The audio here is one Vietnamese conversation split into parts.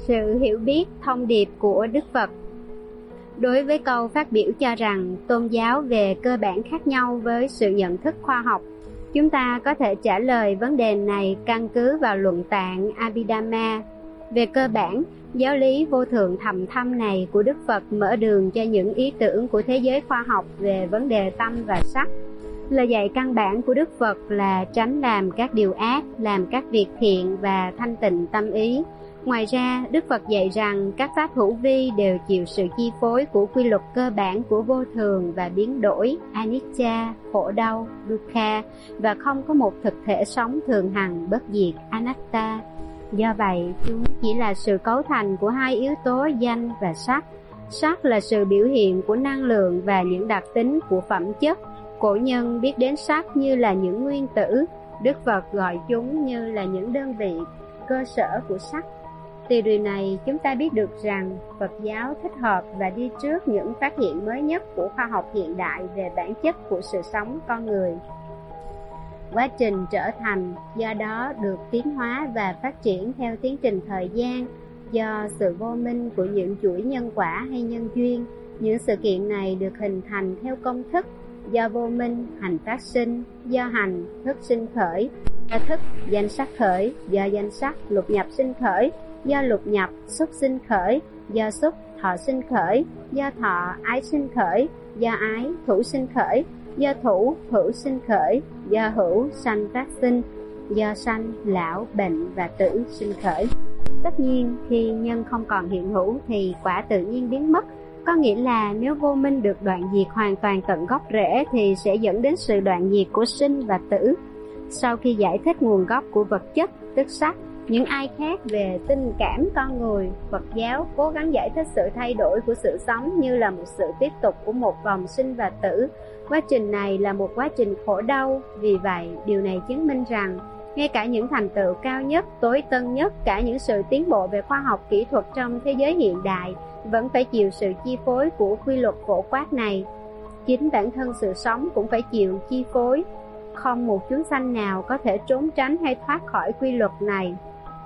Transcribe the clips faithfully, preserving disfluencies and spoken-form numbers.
Sự hiểu biết thông điệp của Đức Phật. Đối với câu phát biểu cho rằng tôn giáo về cơ bản khác nhau với sự nhận thức khoa học, chúng ta có thể trả lời vấn đề này căn cứ vào luận tạng Abhidhamma. Về cơ bản, giáo lý vô thượng thầm thâm này của Đức Phật mở đường cho những ý tưởng của thế giới khoa học về vấn đề tâm và sắc. Lời dạy căn bản của Đức Phật là tránh làm các điều ác, làm các việc thiện và thanh tịnh tâm ý. Ngoài ra, Đức Phật dạy rằng các pháp hữu vi đều chịu sự chi phối của quy luật cơ bản của vô thường và biến đổi, anicca, khổ đau, dukkha, và không có một thực thể sống thường hằng bất diệt, anatta. Do vậy, chúng chỉ là sự cấu thành của hai yếu tố danh và sắc. Sắc là sự biểu hiện của năng lượng và những đặc tính của phẩm chất. Cổ nhân biết đến sắc như là những nguyên tử, Đức Phật gọi chúng như là những đơn vị cơ sở của sắc. Từ điều này, chúng ta biết được rằng Phật giáo thích hợp và đi trước những phát hiện mới nhất của khoa học hiện đại về bản chất của sự sống con người. Quá trình trở thành do đó được tiến hóa và phát triển theo tiến trình thời gian do sự vô minh của những chuỗi nhân quả hay nhân duyên. Những sự kiện này được hình thành theo công thức. Do vô minh, hành phát sinh; do hành, thức sinh khởi; do thức, danh sắc khởi; do danh sắc, lục nhập sinh khởi; do lục nhập, xúc sinh khởi; do xúc, thọ sinh khởi; do thọ, ái sinh khởi; do ái, thủ sinh khởi; do thủ, hữu sinh khởi; do hữu, sanh phát sinh; do sanh, lão, bệnh và tử sinh khởi. Tất nhiên, khi nhân không còn hiện hữu thì quả tự nhiên biến mất. Có nghĩa là nếu vô minh được đoạn diệt hoàn toàn tận gốc rễ thì sẽ dẫn đến sự đoạn diệt của sinh và tử. Sau khi giải thích nguồn gốc của vật chất, tức sắc, những ai khác về tình cảm con người, Phật giáo cố gắng giải thích sự thay đổi của sự sống như là một sự tiếp tục của một vòng sinh và tử. Quá trình này là một quá trình khổ đau. Vì vậy, điều này chứng minh rằng ngay cả những thành tựu cao nhất, tối tân nhất, cả những sự tiến bộ về khoa học kỹ thuật trong thế giới hiện đại vẫn phải chịu sự chi phối của quy luật phổ quát này. Chính bản thân sự sống cũng phải chịu chi phối. Không một chúng sanh nào có thể trốn tránh hay thoát khỏi quy luật này.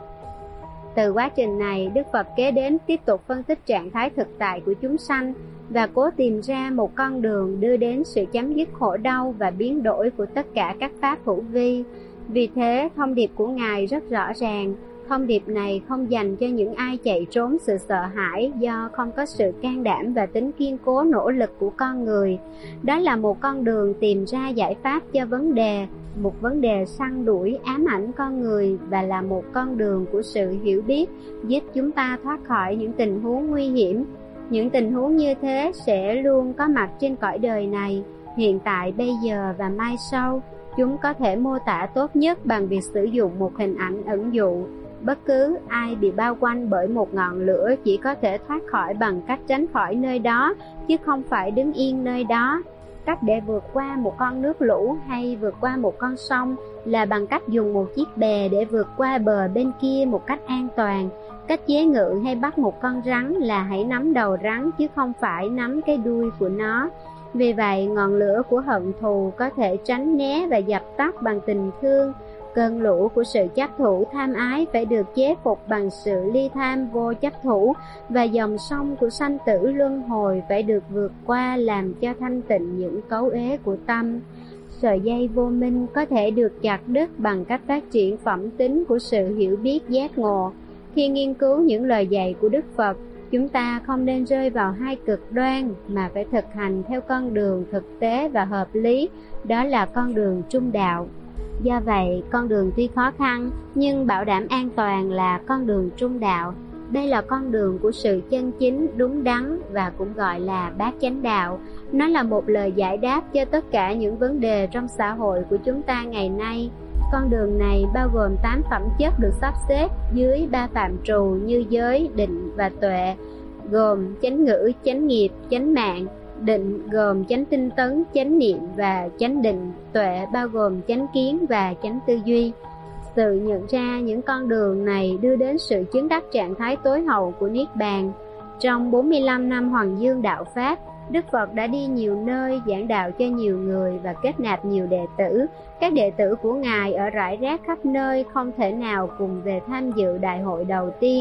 Từ quá trình này, Đức Phật kế đến tiếp tục phân tích trạng thái thực tại của chúng sanh và cố tìm ra một con đường đưa đến sự chấm dứt khổ đau và biến đổi của tất cả các pháp hữu vi. Vì thế, thông điệp của Ngài rất rõ ràng. Thông điệp này không dành cho những ai chạy trốn sự sợ hãi do không có sự can đảm và tính kiên cố nỗ lực của con người. Đó là một con đường tìm ra giải pháp cho vấn đề, một vấn đề săn đuổi ám ảnh con người, và là một con đường của sự hiểu biết giúp chúng ta thoát khỏi những tình huống nguy hiểm. Những tình huống như thế sẽ luôn có mặt trên cõi đời này, hiện tại, bây giờ và mai sau. Chúng có thể mô tả tốt nhất bằng việc sử dụng một hình ảnh ẩn dụ. Bất cứ ai bị bao quanh bởi một ngọn lửa chỉ có thể thoát khỏi bằng cách tránh khỏi nơi đó, chứ không phải đứng yên nơi đó. Cách để vượt qua một con nước lũ hay vượt qua một con sông là bằng cách dùng một chiếc bè để vượt qua bờ bên kia một cách an toàn. Cách chế ngự hay bắt một con rắn là hãy nắm đầu rắn chứ không phải nắm cái đuôi của nó. Vì vậy, ngọn lửa của hận thù có thể tránh né và dập tắt bằng tình thương. Cơn lũ của sự chấp thủ tham ái phải được chế phục bằng sự ly tham vô chấp thủ, và dòng sông của sanh tử luân hồi phải được vượt qua làm cho thanh tịnh những cấu uế của tâm. Sợi dây vô minh có thể được chặt đứt bằng cách phát triển phẩm tính của sự hiểu biết giác ngộ. Khi nghiên cứu những lời dạy của Đức Phật, chúng ta không nên rơi vào hai cực đoan mà phải thực hành theo con đường thực tế và hợp lý, đó là con đường trung đạo. Do vậy, con đường tuy khó khăn nhưng bảo đảm an toàn là con đường trung đạo. Đây là con đường của sự chân chính, đúng đắn và cũng gọi là bát chánh đạo. Nó là một lời giải đáp cho tất cả những vấn đề trong xã hội của chúng ta ngày nay. Con đường này bao gồm tám phẩm chất được sắp xếp dưới ba phạm trù như giới, định và tuệ, gồm chánh ngữ, chánh nghiệp, chánh mạng. Định gồm chánh tinh tấn, chánh niệm và chánh định. Tuệ bao gồm chánh kiến và chánh tư duy. Tự nhận ra những con đường này đưa đến sự chứng đắc trạng thái tối hậu của Niết Bàn. Trong bốn mươi lăm năm Hoàng Dương đạo Pháp, Đức Phật đã đi nhiều nơi giảng đạo cho nhiều người và kết nạp nhiều đệ tử. Các đệ tử của Ngài ở rải rác khắp nơi không thể nào cùng về tham dự đại hội đầu tiên.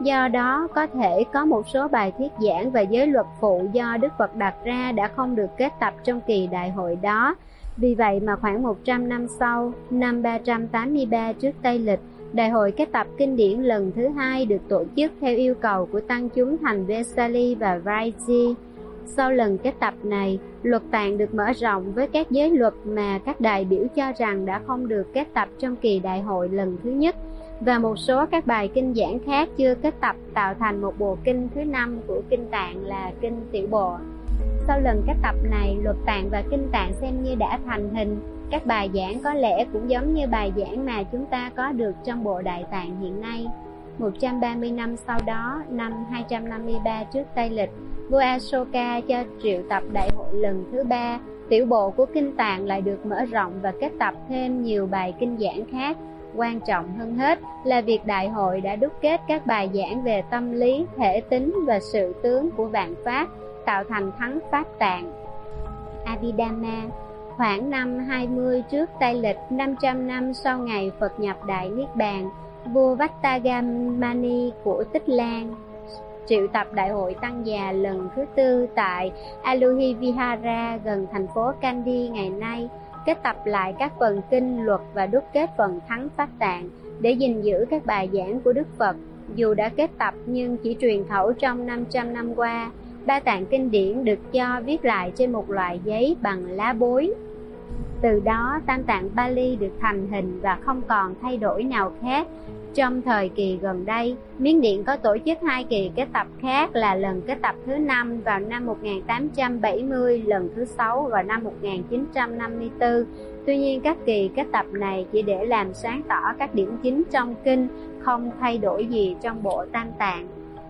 Do đó, có thể có một số bài thuyết giảng và giới luật phụ do Đức Phật đặt ra đã không được kết tập trong kỳ đại hội đó. Vì vậy mà khoảng một trăm năm sau, năm ba trăm tám mươi ba trước Tây Lịch, Đại hội kết tập kinh điển lần thứ hai được tổ chức theo yêu cầu của tăng chúng thành Vesali và Vaiji. Sau lần kết tập này, luật tạng được mở rộng với các giới luật mà các đại biểu cho rằng đã không được kết tập trong kỳ đại hội lần thứ nhất, và một số các bài kinh giảng khác chưa kết tập tạo thành một bộ kinh thứ năm của kinh tạng là kinh Tiểu Bộ. Sau lần kết tập này, luật tạng và kinh tạng xem như đã thành hình. Các bài giảng có lẽ cũng giống như bài giảng mà chúng ta có được trong bộ Đại Tạng hiện nay. một trăm ba mươi năm sau đó, năm hai trăm năm mươi ba trước Tây Lịch, vua Ashoka cho triệu tập đại hội lần thứ ba. Tiểu bộ của kinh tạng lại được mở rộng và kết tập thêm nhiều bài kinh giảng khác. Quan trọng hơn hết là việc đại hội đã đúc kết các bài giảng về tâm lý, thể tính và sự tướng của vạn pháp, tạo thành thắng pháp tạng. Abhidhamma. Khoảng năm hai mươi trước Tây Lịch, năm trăm năm sau ngày Phật nhập Đại Niết Bàn, vua Vattagamani của Tích Lan triệu tập đại hội tăng già lần thứ tư tại Aluhivihara gần thành phố Kandy ngày nay, kết tập lại các phần kinh luật và đúc kết phần thắng pháp tạng để gìn giữ các bài giảng của Đức Phật. Dù đã kết tập nhưng chỉ truyền khẩu trong năm trăm năm qua. Ba tạng kinh điển được cho viết lại trên một loại giấy bằng lá bối. Từ đó tam tạng Pali được thành hình và không còn thay đổi nào khác. Trong thời kỳ gần đây, Miến Điện có tổ chức hai kỳ kết tập khác là lần kết tập thứ năm vào năm một nghìn tám trăm bảy mươi, lần thứ sáu vào năm một nghìn chín trăm năm mươi tư. Tuy nhiên các kỳ kết tập này chỉ để làm sáng tỏ các điểm chính trong kinh, không thay đổi gì trong bộ tam tạng.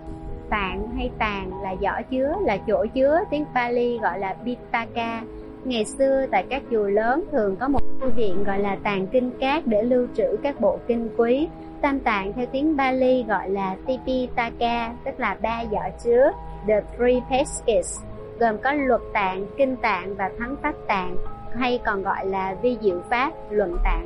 Tạng hay tàng là giỏ chứa, là chỗ chứa, tiếng Pali gọi là Pitaka. Ngày xưa tại các chùa lớn thường có một thư viện gọi là tàng kinh cát để lưu trữ các bộ kinh quý. Tam tạng theo tiếng Pali gọi là Tipitaka, tức là ba giỏ chứa, the three baskets, gồm có luật tạng, kinh tạng và thắng pháp tạng, hay còn gọi là vi diệu pháp, luận tạng.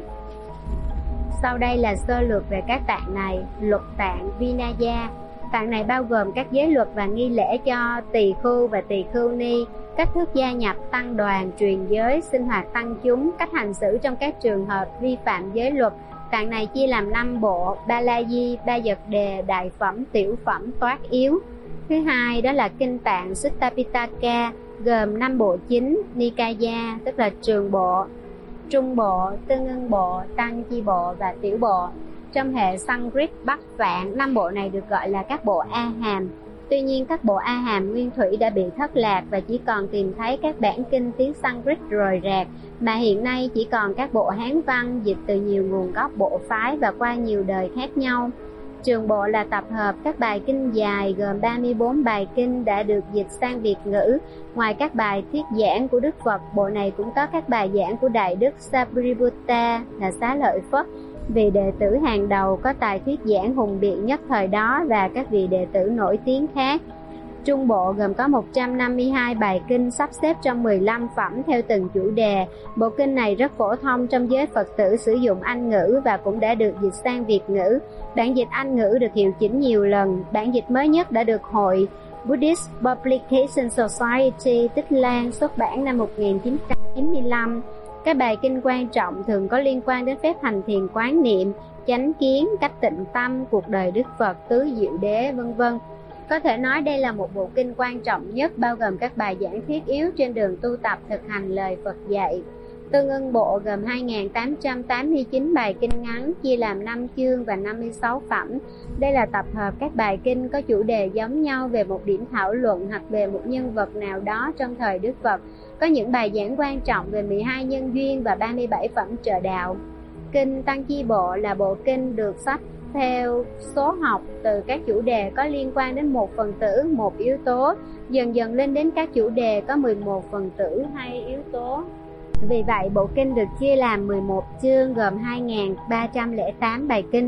Sau đây là sơ lược về các tạng này. Luật tạng Vinaya. Tạng này bao gồm các giới luật và nghi lễ cho tỳ khưu và tỳ khưu ni, cách thức gia nhập tăng đoàn, truyền giới, sinh hoạt tăng chúng, cách hành xử trong các trường hợp vi phạm giới luật. Tạng này chia làm năm bộ: Balaji, Ba Dật Đề, Đại Phẩm, Tiểu Phẩm, Toát Yếu. Thứ hai đó là kinh tạng Sutta Pitaka, gồm năm bộ chính: Nikaya, tức là trường bộ, trung bộ, tương ưng bộ, tăng chi bộ và tiểu bộ. Trong hệ Sanskrit Bắc Phạn, năm bộ này được gọi là các bộ A Hàm. Tuy nhiên các bộ A Hàm nguyên thủy đã bị thất lạc và chỉ còn tìm thấy các bản kinh tiếng Sanskrit rời rạc, mà hiện nay chỉ còn các bộ Hán văn dịch từ nhiều nguồn gốc bộ phái và qua nhiều đời khác nhau. Trường bộ là tập hợp các bài kinh dài gồm ba mươi bốn bài kinh đã được dịch sang Việt ngữ. Ngoài các bài thuyết giảng của Đức Phật, bộ này cũng có các bài giảng của Đại Đức Sariputta là Xá Lợi Phất, vị đệ tử hàng đầu có tài thuyết giảng hùng biện nhất thời đó, và các vị đệ tử nổi tiếng khác. Trung bộ gồm có một trăm năm mươi hai bài kinh sắp xếp trong mười lăm phẩm theo từng chủ đề. Bộ kinh này rất phổ thông trong giới Phật tử sử dụng Anh ngữ và cũng đã được dịch sang Việt ngữ. Bản dịch Anh ngữ được hiệu chỉnh nhiều lần. Bản dịch mới nhất đã được Hội Buddhist Publication Society Tích Lan xuất bản năm một nghìn chín trăm chín mươi lăm. Các bài kinh quan trọng thường có liên quan đến phép hành thiền quán niệm, chánh kiến, cách tịnh tâm, cuộc đời Đức Phật, tứ diệu đế, vân vân. Có thể nói đây là một bộ kinh quan trọng nhất, bao gồm các bài giảng thiết yếu trên đường tu tập thực hành lời Phật dạy. Tương ưng bộ gồm hai nghìn tám trăm tám mươi chín bài kinh ngắn, chia làm năm chương và năm mươi sáu phẩm. Đây là tập hợp các bài kinh có chủ đề giống nhau về một điểm thảo luận hoặc về một nhân vật nào đó trong thời Đức Phật. Có những bài giảng quan trọng về mười hai nhân duyên và ba mươi bảy phẩm trợ đạo. Kinh Tăng Chi Bộ là bộ kinh được sách theo số học từ các chủ đề có liên quan đến một phần tử, một yếu tố, dần dần lên đến các chủ đề có mười một phần tử hay yếu tố. Vì vậy, bộ kinh được chia làm mười một chương gồm hai nghìn ba trăm lẻ tám bài kinh.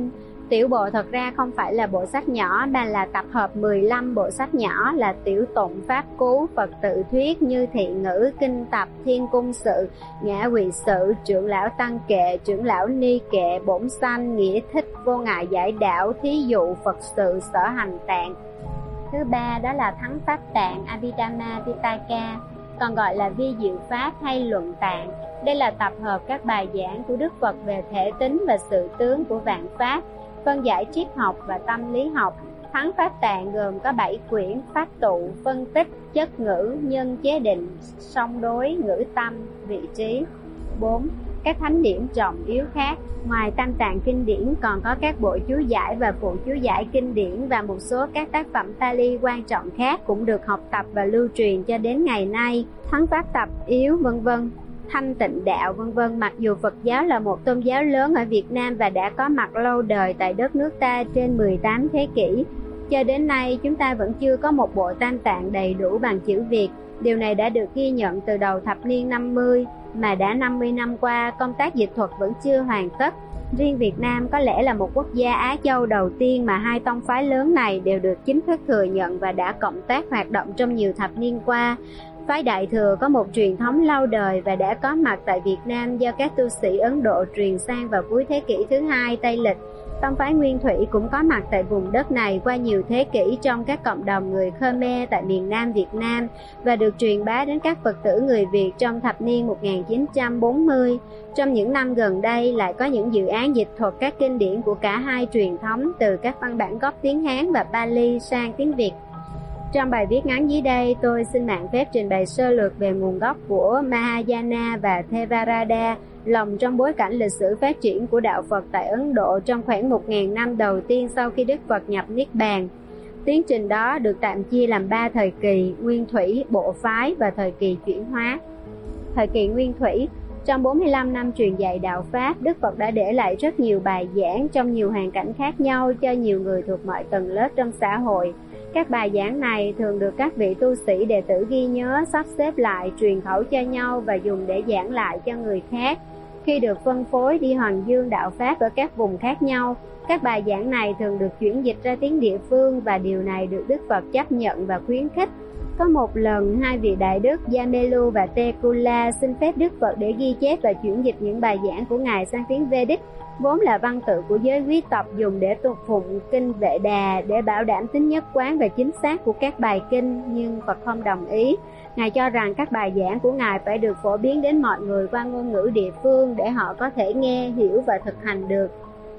Tiểu bộ thật ra không phải là bộ sách nhỏ mà là tập hợp mười lăm bộ sách nhỏ là tiểu tụng, pháp cú, Phật tự thuyết, như thị ngữ, kinh tập, thiên cung sự, ngã quỵ sự, trưởng lão tăng kệ, trưởng lão ni kệ, bổn sanh, nghĩa thích, vô ngại giải đạo, thí dụ, Phật sự, sở hành tạng. Thứ ba đó là thắng pháp tạng Abhidhamma Pitaka, còn gọi là vi diệu pháp hay luận tạng. Đây là tập hợp các bài giảng của Đức Phật về thể tính và sự tướng của vạn pháp, phân giải triết học và tâm lý học. Thắng pháp tạng gồm có bảy quyển: pháp tụ, phân tích, chất ngữ, nhân chế định, song đối, ngữ tâm, vị trí. bốn. Các thánh điển trọng yếu khác. Ngoài tam tạng kinh điển còn có các bộ chú giải và phụ chú giải kinh điển và một số các tác phẩm Pali quan trọng khác cũng được học tập và lưu truyền cho đến ngày nay. Thắng pháp tập yếu vân vân, thanh tịnh đạo vân vân. Mặc dù Phật giáo là một tôn giáo lớn ở Việt Nam và đã có mặt lâu đời tại đất nước ta trên mười tám thế kỷ, cho đến nay chúng ta vẫn chưa có một bộ tam tạng đầy đủ bằng chữ Việt. Điều này đã được ghi nhận từ đầu thập niên năm mươi, mà đã năm mươi năm qua công tác dịch thuật vẫn chưa hoàn tất. Riêng Việt Nam có lẽ là một quốc gia Á Châu đầu tiên mà hai tông phái lớn này đều được chính thức thừa nhận và đã cộng tác hoạt động trong nhiều thập niên qua. Phái Đại Thừa có một truyền thống lâu đời và đã có mặt tại Việt Nam do các tu sĩ Ấn Độ truyền sang vào cuối thế kỷ thứ hai Tây lịch. Tông phái Nguyên Thủy cũng có mặt tại vùng đất này qua nhiều thế kỷ trong các cộng đồng người Khmer tại miền Nam Việt Nam và được truyền bá đến các Phật tử người Việt trong thập niên một nghìn chín trăm bốn mươi. Trong những năm gần đây lại có những dự án dịch thuật các kinh điển của cả hai truyền thống từ các văn bản gốc tiếng Hán và Pali sang tiếng Việt. Trong bài viết ngắn dưới đây, tôi xin mạng phép trình bày sơ lược về nguồn gốc của Mahayana và Theravada, lồng trong bối cảnh lịch sử phát triển của đạo Phật tại Ấn Độ trong khoảng một nghìn năm đầu tiên sau khi Đức Phật nhập Niết Bàn. Tiến trình đó được tạm chia làm ba thời kỳ: Nguyên Thủy, Bộ Phái và thời kỳ chuyển hóa. Thời kỳ Nguyên Thủy, trong bốn mươi lăm năm truyền dạy đạo Pháp, Đức Phật đã để lại rất nhiều bài giảng trong nhiều hoàn cảnh khác nhau cho nhiều người thuộc mọi tầng lớp trong xã hội. Các bài giảng này thường được các vị tu sĩ đệ tử ghi nhớ, sắp xếp lại, truyền khẩu cho nhau và dùng để giảng lại cho người khác. Khi được phân phối đi hoằng dương đạo Pháp ở các vùng khác nhau, các bài giảng này thường được chuyển dịch ra tiếng địa phương và điều này được Đức Phật chấp nhận và khuyến khích. Có một lần, hai vị đại đức Yamelu và Tekula xin phép Đức Phật để ghi chép và chuyển dịch những bài giảng của Ngài sang tiếng Vedic, vốn là văn tự của giới quý tộc dùng để tục phụng kinh Vệ Đà để bảo đảm tính nhất quán và chính xác của các bài kinh, nhưng Phật không đồng ý. Ngài cho rằng các bài giảng của Ngài phải được phổ biến đến mọi người qua ngôn ngữ địa phương để họ có thể nghe, hiểu và thực hành được.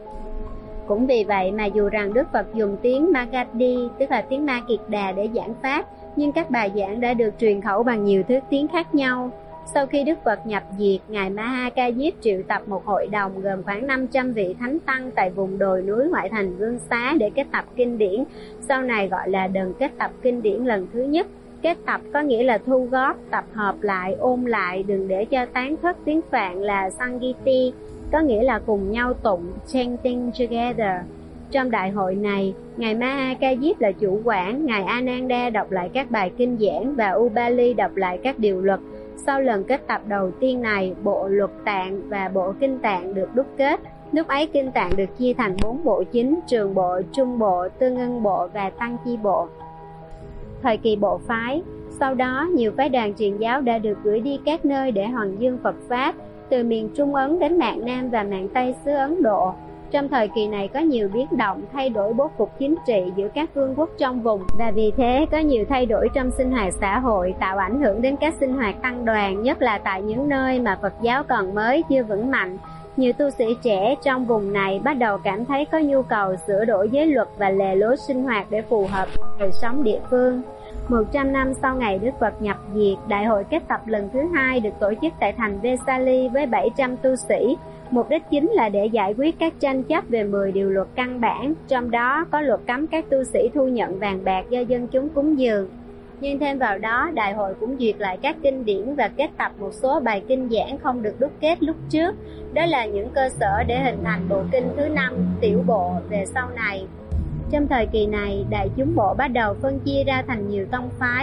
Cũng vì vậy mà dù rằng Đức Phật dùng tiếng Magadhi, tức là tiếng Ma Kiệt Đà để giảng Pháp, nhưng các bài giảng đã được truyền khẩu bằng nhiều thứ tiếng khác nhau. Sau khi Đức Phật nhập diệt, Ngài Maha Ca Diếp triệu tập một hội đồng gồm khoảng năm trăm vị thánh tăng tại vùng đồi núi ngoại thành Vương Xá để kết tập kinh điển, sau này gọi là đợt kết tập kinh điển lần thứ nhất. Kết tập có nghĩa là thu góp, tập hợp lại, ôn lại, đừng để cho tán thất. Tiếng Phạn là Sangiti, có nghĩa là cùng nhau tụng, chanting together. Trong đại hội này, Ngài Maha Ca Diếp là chủ quản, Ngài Ananda đọc lại các bài kinh giảng và Ubali đọc lại các điều luật. Sau lần kết tập đầu tiên này, bộ luật tạng và bộ kinh tạng được đúc kết. Lúc ấy kinh tạng được chia thành bốn bộ chính: trường bộ, trung bộ, tương ưng bộ và tăng chi bộ. Thời kỳ bộ phái, sau đó nhiều phái đoàn truyền giáo đã được gửi đi các nơi để hoằng dương Phật Pháp, từ miền Trung Ấn đến mạn Nam và mạn Tây xứ Ấn Độ. Trong thời kỳ này có nhiều biến động, thay đổi bố cục chính trị giữa các vương quốc trong vùng, và vì thế có nhiều thay đổi trong sinh hoạt xã hội, tạo ảnh hưởng đến các sinh hoạt tăng đoàn, nhất là tại những nơi mà Phật giáo còn mới, chưa vững mạnh. Nhiều tu sĩ trẻ trong vùng này bắt đầu cảm thấy có nhu cầu sửa đổi giới luật và lề lối sinh hoạt để phù hợp với đời sống địa phương. một trăm năm sau ngày Đức Phật nhập diệt, đại hội kết tập lần thứ hai được tổ chức tại thành Vesali với bảy trăm tu sĩ. Mục đích chính là để giải quyết các tranh chấp về mười điều luật căn bản, trong đó có luật cấm các tu sĩ thu nhận vàng bạc do dân chúng cúng dường. Nhưng thêm vào đó, đại hội cũng duyệt lại các kinh điển và kết tập một số bài kinh giảng không được đúc kết lúc trước. Đó là những cơ sở để hình thành bộ kinh thứ năm, tiểu bộ, về sau này. Trong thời kỳ này, đại chúng bộ bắt đầu phân chia ra thành nhiều tông phái.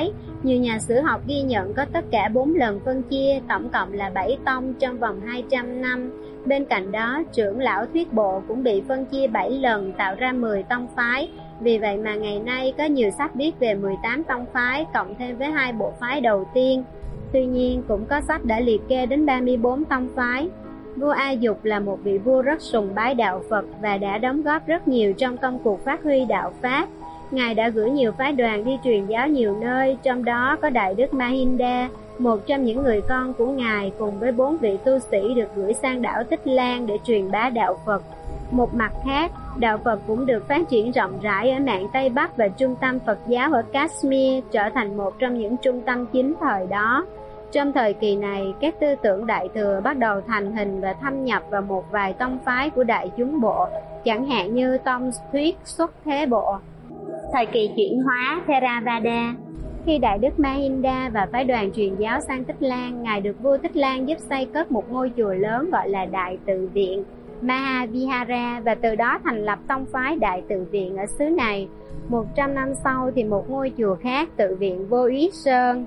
Nhiều nhà sử học ghi nhận có tất cả bốn lần phân chia, tổng cộng là bảy tông trong vòng hai trăm năm. Bên cạnh đó, trưởng lão thuyết bộ cũng bị phân chia bảy lần, tạo ra mười tông phái. Vì vậy mà ngày nay có nhiều sách viết về mười tám tông phái, cộng thêm với hai bộ phái đầu tiên. Tuy nhiên, cũng có sách đã liệt kê đến ba mươi bốn tông phái. Vua A Dục là một vị vua rất sùng bái đạo Phật và đã đóng góp rất nhiều trong công cuộc phát huy đạo Pháp. Ngài đã gửi nhiều phái đoàn đi truyền giáo nhiều nơi, trong đó có Đại Đức Mahinda, một trong những người con của Ngài, cùng với bốn vị tu sĩ được gửi sang đảo Tích Lan để truyền bá đạo Phật. Một mặt khác, đạo Phật cũng được phát triển rộng rãi ở mạn Tây Bắc và trung tâm Phật giáo ở Kashmir trở thành một trong những trung tâm chính thời đó. Trong thời kỳ này, các tư tưởng Đại Thừa bắt đầu thành hình và thâm nhập vào một vài tông phái của Đại chúng bộ, chẳng hạn như tông thuyết xuất thế bộ. Thời kỳ chuyển hóa Theravada. Khi Đại Đức Mahinda và phái đoàn truyền giáo sang Tích Lan, Ngài được vua Tích Lan giúp xây cất một ngôi chùa lớn gọi là Đại Tự Viện Mahavihara, và từ đó thành lập tông phái Đại Tự Viện ở xứ này. Một trăm năm sau thì một ngôi chùa khác, Tự Viện Vô Úy Sơn,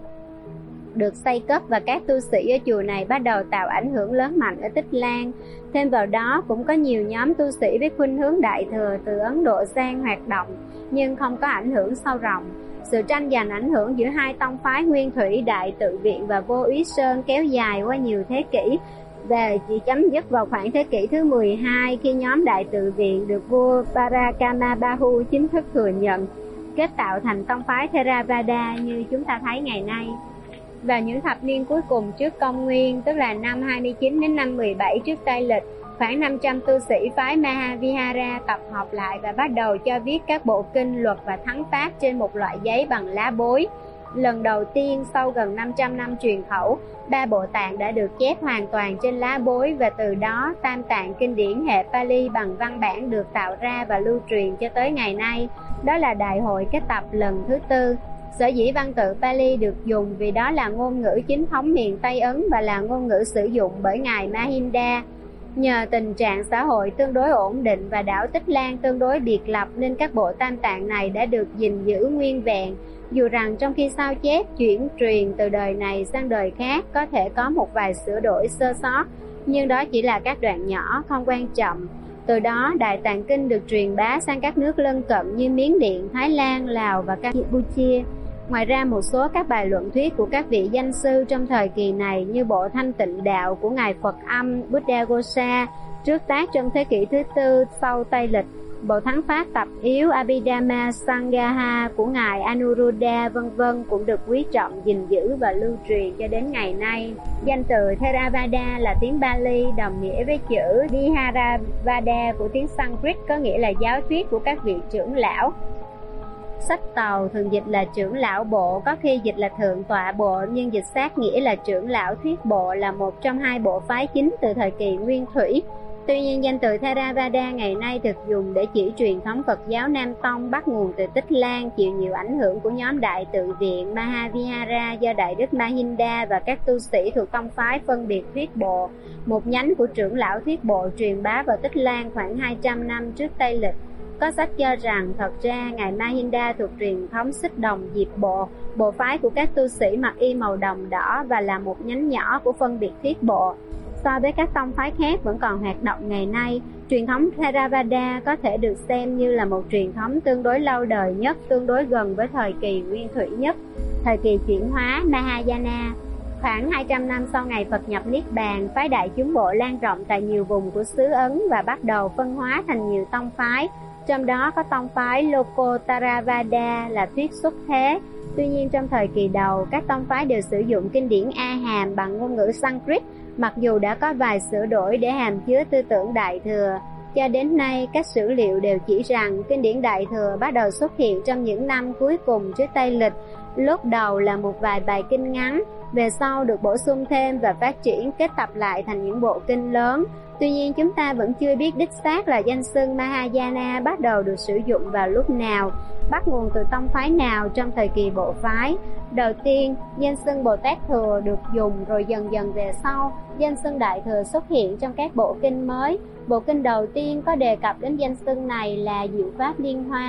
được xây cất và các tu sĩ ở chùa này bắt đầu tạo ảnh hưởng lớn mạnh ở Tích Lan. Thêm vào đó cũng có nhiều nhóm tu sĩ với khuynh hướng Đại Thừa từ Ấn Độ sang hoạt động, nhưng không có ảnh hưởng sâu rộng. Sự tranh giành ảnh hưởng giữa hai tông phái Nguyên Thủy Đại Tự Viện và Vô Úy Sơn kéo dài qua nhiều thế kỷ và chỉ chấm dứt vào khoảng thế kỷ thứ mười hai khi nhóm Đại Tự Viện được vua Parakamabahu chính thức thừa nhận, kết tạo thành tông phái Theravada như chúng ta thấy ngày nay. Vào những thập niên cuối cùng trước công nguyên, tức là năm hai mươi chín đến năm mười bảy trước Tây lịch, khoảng năm trăm tu sĩ phái Mahavihara tập hợp lại và bắt đầu cho viết các bộ kinh, luật và thắng pháp trên một loại giấy bằng lá bối. Lần đầu tiên sau gần năm trăm năm truyền khẩu, ba bộ tạng đã được chép hoàn toàn trên lá bối, và từ đó tam tạng kinh điển hệ Pali bằng văn bản được tạo ra và lưu truyền cho tới ngày nay. Đó là Đại hội kết tập lần thứ tư. Sở dĩ văn tự Pali được dùng vì đó là ngôn ngữ chính thống miền Tây Ấn và là ngôn ngữ sử dụng bởi Ngài Mahinda. Nhờ tình trạng xã hội tương đối ổn định và đảo Tích Lan tương đối biệt lập nên các bộ tam tạng này đã được gìn giữ nguyên vẹn. Dù rằng trong khi sao chép chuyển truyền từ đời này sang đời khác có thể có một vài sửa đổi sơ sót, nhưng đó chỉ là các đoạn nhỏ không quan trọng. Từ đó, Đại Tạng Kinh được truyền bá sang các nước lân cận như Miến Điện, Thái Lan, Lào và Campuchia. Ngoài ra, một số các bài luận thuyết của các vị danh sư trong thời kỳ này như bộ Thanh Tịnh Đạo của Ngài Phật Âm Buddhaghosa, trước tác trong thế kỷ thứ tư sau Tây lịch, bộ Thắng Pháp tập yếu Abhidhamma Sangaha của Ngài Anuruddha vân vân cũng được quý trọng, gìn giữ và lưu truyền cho đến ngày nay. Danh từ Theravada là tiếng Bali, đồng nghĩa với chữ Viharavada của tiếng Sanskrit, có nghĩa là giáo thuyết của các vị trưởng lão. Sách Tàu thường dịch là trưởng lão bộ, có khi dịch là thượng tọa bộ, nhưng dịch sát nghĩa là trưởng lão thuyết bộ, là một trong hai bộ phái chính từ thời kỳ Nguyên Thủy. Tuy nhiên, danh từ Theravada ngày nay thực dùng để chỉ truyền thống Phật giáo Nam Tông bắt nguồn từ Tích Lan, chịu nhiều ảnh hưởng của nhóm Đại Tự Viện Mahavihara do Đại Đức Mahinda và các tu sĩ thuộc tông phái phân biệt thuyết bộ, một nhánh của trưởng lão thuyết bộ truyền bá vào Tích Lan khoảng hai trăm năm trước Tây lịch. Có sách cho rằng thật ra Ngài Mahinda thuộc truyền thống Xích Đồng Diệp Bộ, bộ phái của các tu sĩ mặc y màu đồng đỏ và là một nhánh nhỏ của phân biệt thuyết bộ. So với các tông phái khác vẫn còn hoạt động ngày nay, truyền thống Theravada có thể được xem như là một truyền thống tương đối lâu đời nhất, tương đối gần với thời kỳ Nguyên Thủy nhất. Thời kỳ chuyển hóa Mahayana. Khoảng hai trăm năm sau ngày Phật nhập Niết Bàn, phái Đại chúng bộ lan rộng tại nhiều vùng của xứ Ấn và bắt đầu phân hóa thành nhiều tông phái. Trong đó có tông phái Lokottaravada là thuyết xuất thế. Tuy nhiên trong thời kỳ đầu, các tông phái đều sử dụng kinh điển A Hàm bằng ngôn ngữ Sanskrit, mặc dù đã có vài sửa đổi để hàm chứa tư tưởng Đại Thừa. Cho đến nay, các sử liệu đều chỉ rằng kinh điển Đại Thừa bắt đầu xuất hiện trong những năm cuối cùng trước Tây lịch. Lúc đầu là một vài bài kinh ngắn, về sau được bổ sung thêm và phát triển kết tập lại thành những bộ kinh lớn. Tuy nhiên chúng ta vẫn chưa biết đích xác là danh xưng Mahayana bắt đầu được sử dụng vào lúc nào, bắt nguồn từ tông phái nào trong thời kỳ bộ phái. Đầu tiên, danh xưng Bồ Tát Thừa được dùng, rồi dần dần về sau, danh xưng Đại Thừa xuất hiện trong các bộ kinh mới. Bộ kinh đầu tiên có đề cập đến danh xưng này là Diệu Pháp Liên Hoa.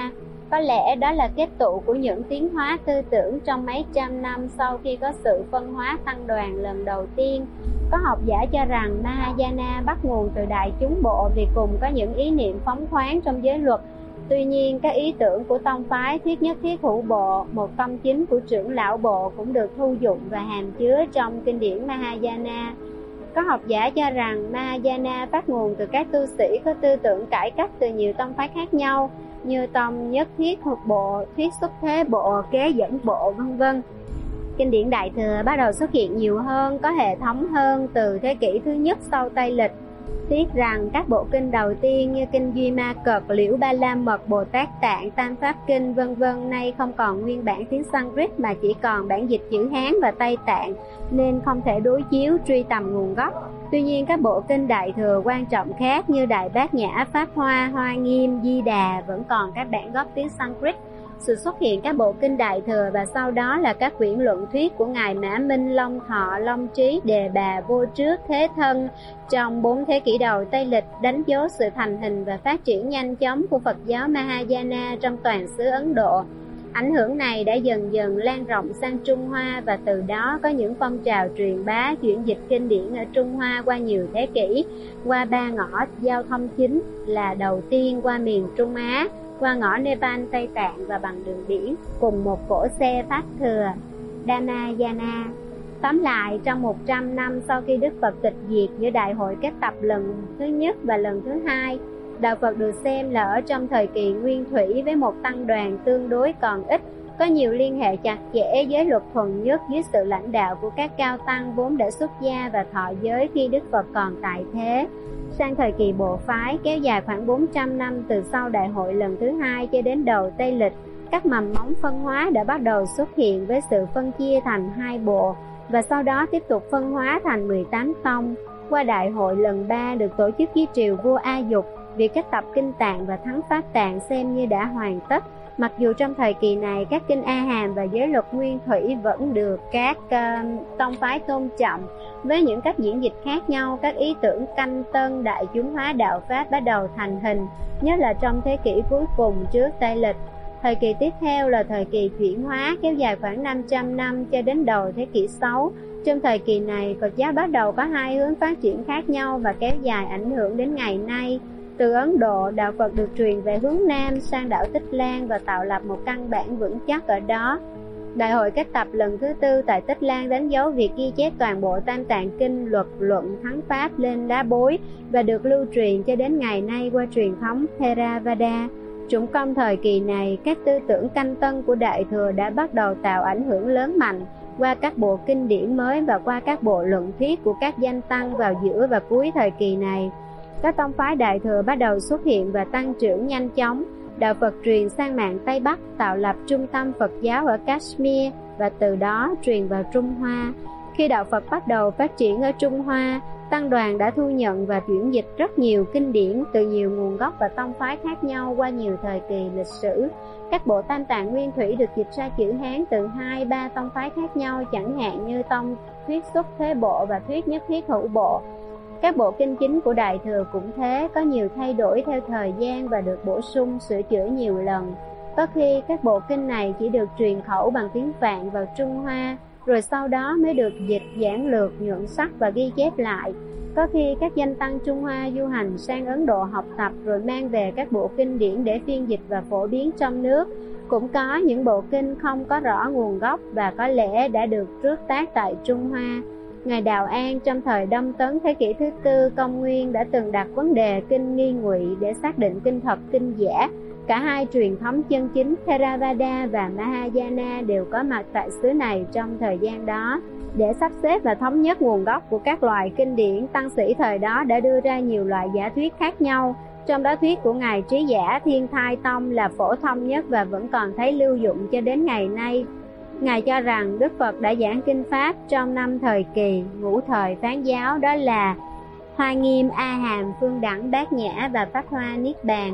Có lẽ đó là kết tụ của những tiến hóa tư tưởng trong mấy trăm năm sau khi có sự phân hóa tăng đoàn lần đầu tiên. Có học giả cho rằng Mahayana bắt nguồn từ đại chúng bộ vì cùng có những ý niệm phóng khoáng trong giới luật. Tuy nhiên, các ý tưởng của tông phái thuyết nhất thiết hữu bộ, một tông chính của trưởng lão bộ, cũng được thu dụng và hàm chứa trong kinh điển Mahayana. Có học giả cho rằng Mahayana bắt nguồn từ các tu sĩ có tư tưởng cải cách từ nhiều tông phái khác nhau, như tông nhất thiết thuộc bộ, thuyết xuất thế bộ, kế dẫn bộ, vân vân. Kinh điển Đại Thừa bắt đầu xuất hiện nhiều hơn, có hệ thống hơn từ thế kỷ thứ nhất sau Tây Lịch. Tiếc rằng các bộ kinh đầu tiên như kinh Duy Ma Cật, Liễu Ba La Mật, Bồ Tát Tạng, Tam Pháp Kinh, vân vân nay không còn nguyên bản tiếng Sanskrit mà chỉ còn bản dịch chữ Hán và Tây Tạng, nên không thể đối chiếu truy tầm nguồn gốc. Tuy nhiên, các bộ kinh Đại Thừa quan trọng khác như Đại Bát Nhã, Pháp Hoa, Hoa Nghiêm, Di Đà vẫn còn các bản gốc tiếng Sanskrit. Sự xuất hiện các bộ kinh Đại Thừa và sau đó là các quyển luận thuyết của Ngài Mã Minh, Long Thọ, Long Trí, Đề Bà, Vô Trước, Thế Thân trong bốn thế kỷ đầu Tây Lịch đánh dấu sự thành hình và phát triển nhanh chóng của Phật giáo Mahayana trong toàn xứ Ấn Độ. Ảnh hưởng này đã dần dần lan rộng sang Trung Hoa và từ đó có những phong trào truyền bá, chuyển dịch kinh điển ở Trung Hoa qua nhiều thế kỷ, qua ba ngõ giao thông chính là đầu tiên qua miền Trung Á, qua ngõ Nepal, Tây Tạng và bằng đường biển, cùng một cỗ xe Pháp Thừa, Dhammayana. Tóm lại, trong một trăm năm sau khi Đức Phật tịch diệt giữa Đại hội kết tập lần thứ nhất và lần thứ hai, Đạo Phật được xem là ở trong thời kỳ nguyên thủy với một tăng đoàn tương đối còn ít, có nhiều liên hệ chặt chẽ với luật thuần nhất dưới sự lãnh đạo của các cao tăng vốn đã xuất gia và thọ giới khi Đức Phật còn tại thế. Sang thời kỳ bộ phái kéo dài khoảng bốn trăm năm từ sau đại hội lần thứ hai cho đến đầu Tây Lịch, các mầm móng phân hóa đã bắt đầu xuất hiện với sự phân chia thành hai bộ và sau đó tiếp tục phân hóa thành mười tám tông. Qua đại hội lần ba được tổ chức dưới triều vua A Dục, việc kết tập kinh Tạng và Thắng Pháp Tạng xem như đã hoàn tất. Mặc dù trong thời kỳ này các kinh A Hàm và giới luật nguyên thủy vẫn được các uh, tông phái tôn trọng, với những cách diễn dịch khác nhau, các ý tưởng canh tân đại chúng hóa đạo Pháp bắt đầu thành hình, nhất là trong thế kỷ cuối cùng trước Tây Lịch. Thời kỳ tiếp theo là thời kỳ chuyển hóa kéo dài khoảng năm trăm năm cho đến đầu thế kỷ sáu. Trong thời kỳ này, Phật giáo bắt đầu có hai hướng phát triển khác nhau và kéo dài ảnh hưởng đến ngày nay. Từ Ấn Độ, đạo Phật được truyền về hướng Nam sang đảo Tích Lan và tạo lập một căn bản vững chắc ở đó. Đại hội kết tập lần thứ tư tại Tích Lan đánh dấu việc ghi chép toàn bộ Tam Tạng Kinh, luật, luận, thắng Pháp lên lá bối và được lưu truyền cho đến ngày nay qua truyền thống Theravada. Trùng công thời kỳ này, các tư tưởng canh tân của Đại Thừa đã bắt đầu tạo ảnh hưởng lớn mạnh qua các bộ kinh điển mới và qua các bộ luận thuyết của các danh tăng vào giữa và cuối thời kỳ này. Các tông phái Đại Thừa bắt đầu xuất hiện và tăng trưởng nhanh chóng. Đạo Phật truyền sang mạn Tây Bắc, tạo lập trung tâm Phật giáo ở Kashmir và từ đó truyền vào Trung Hoa. Khi đạo Phật bắt đầu phát triển ở Trung Hoa, tăng đoàn đã thu nhận và chuyển dịch rất nhiều kinh điển từ nhiều nguồn gốc và tông phái khác nhau qua nhiều thời kỳ lịch sử. Các bộ Tam Tạng Nguyên Thủy được dịch ra chữ Hán từ hai ba tông phái khác nhau, chẳng hạn như tông thuyết xuất thế bộ và thuyết nhất thiết hữu bộ. Các bộ kinh chính của Đại Thừa cũng thế, có nhiều thay đổi theo thời gian và được bổ sung, sửa chữa nhiều lần. Có khi các bộ kinh này chỉ được truyền khẩu bằng tiếng Phạn vào Trung Hoa, rồi sau đó mới được dịch giản lược, nhuận sắc và ghi chép lại. Có khi các danh tăng Trung Hoa du hành sang Ấn Độ học tập rồi mang về các bộ kinh điển để phiên dịch và phổ biến trong nước. Cũng có những bộ kinh không có rõ nguồn gốc và có lẽ đã được trước tác tại Trung Hoa. Ngài Đạo An trong thời Đông Tấn thế kỷ thứ tư công nguyên đã từng đặt vấn đề kinh nghi ngụy để xác định kinh thật kinh giả. Cả hai truyền thống chân chính Theravada và Mahayana đều có mặt tại xứ này trong thời gian đó. Để sắp xếp và thống nhất nguồn gốc của các loại kinh điển, tăng sĩ thời đó đã đưa ra nhiều loại giả thuyết khác nhau. Trong đó thuyết của Ngài Trí Giả Thiên Thai Tông là phổ thông nhất và vẫn còn thấy lưu dụng cho đến ngày nay. Ngài cho rằng Đức Phật đã giảng kinh Pháp trong năm thời kỳ, ngũ thời Phán giáo, đó là Hoa Nghiêm, A Hàm, Phương Đẳng, Bát Nhã và Pháp Hoa Niết Bàn.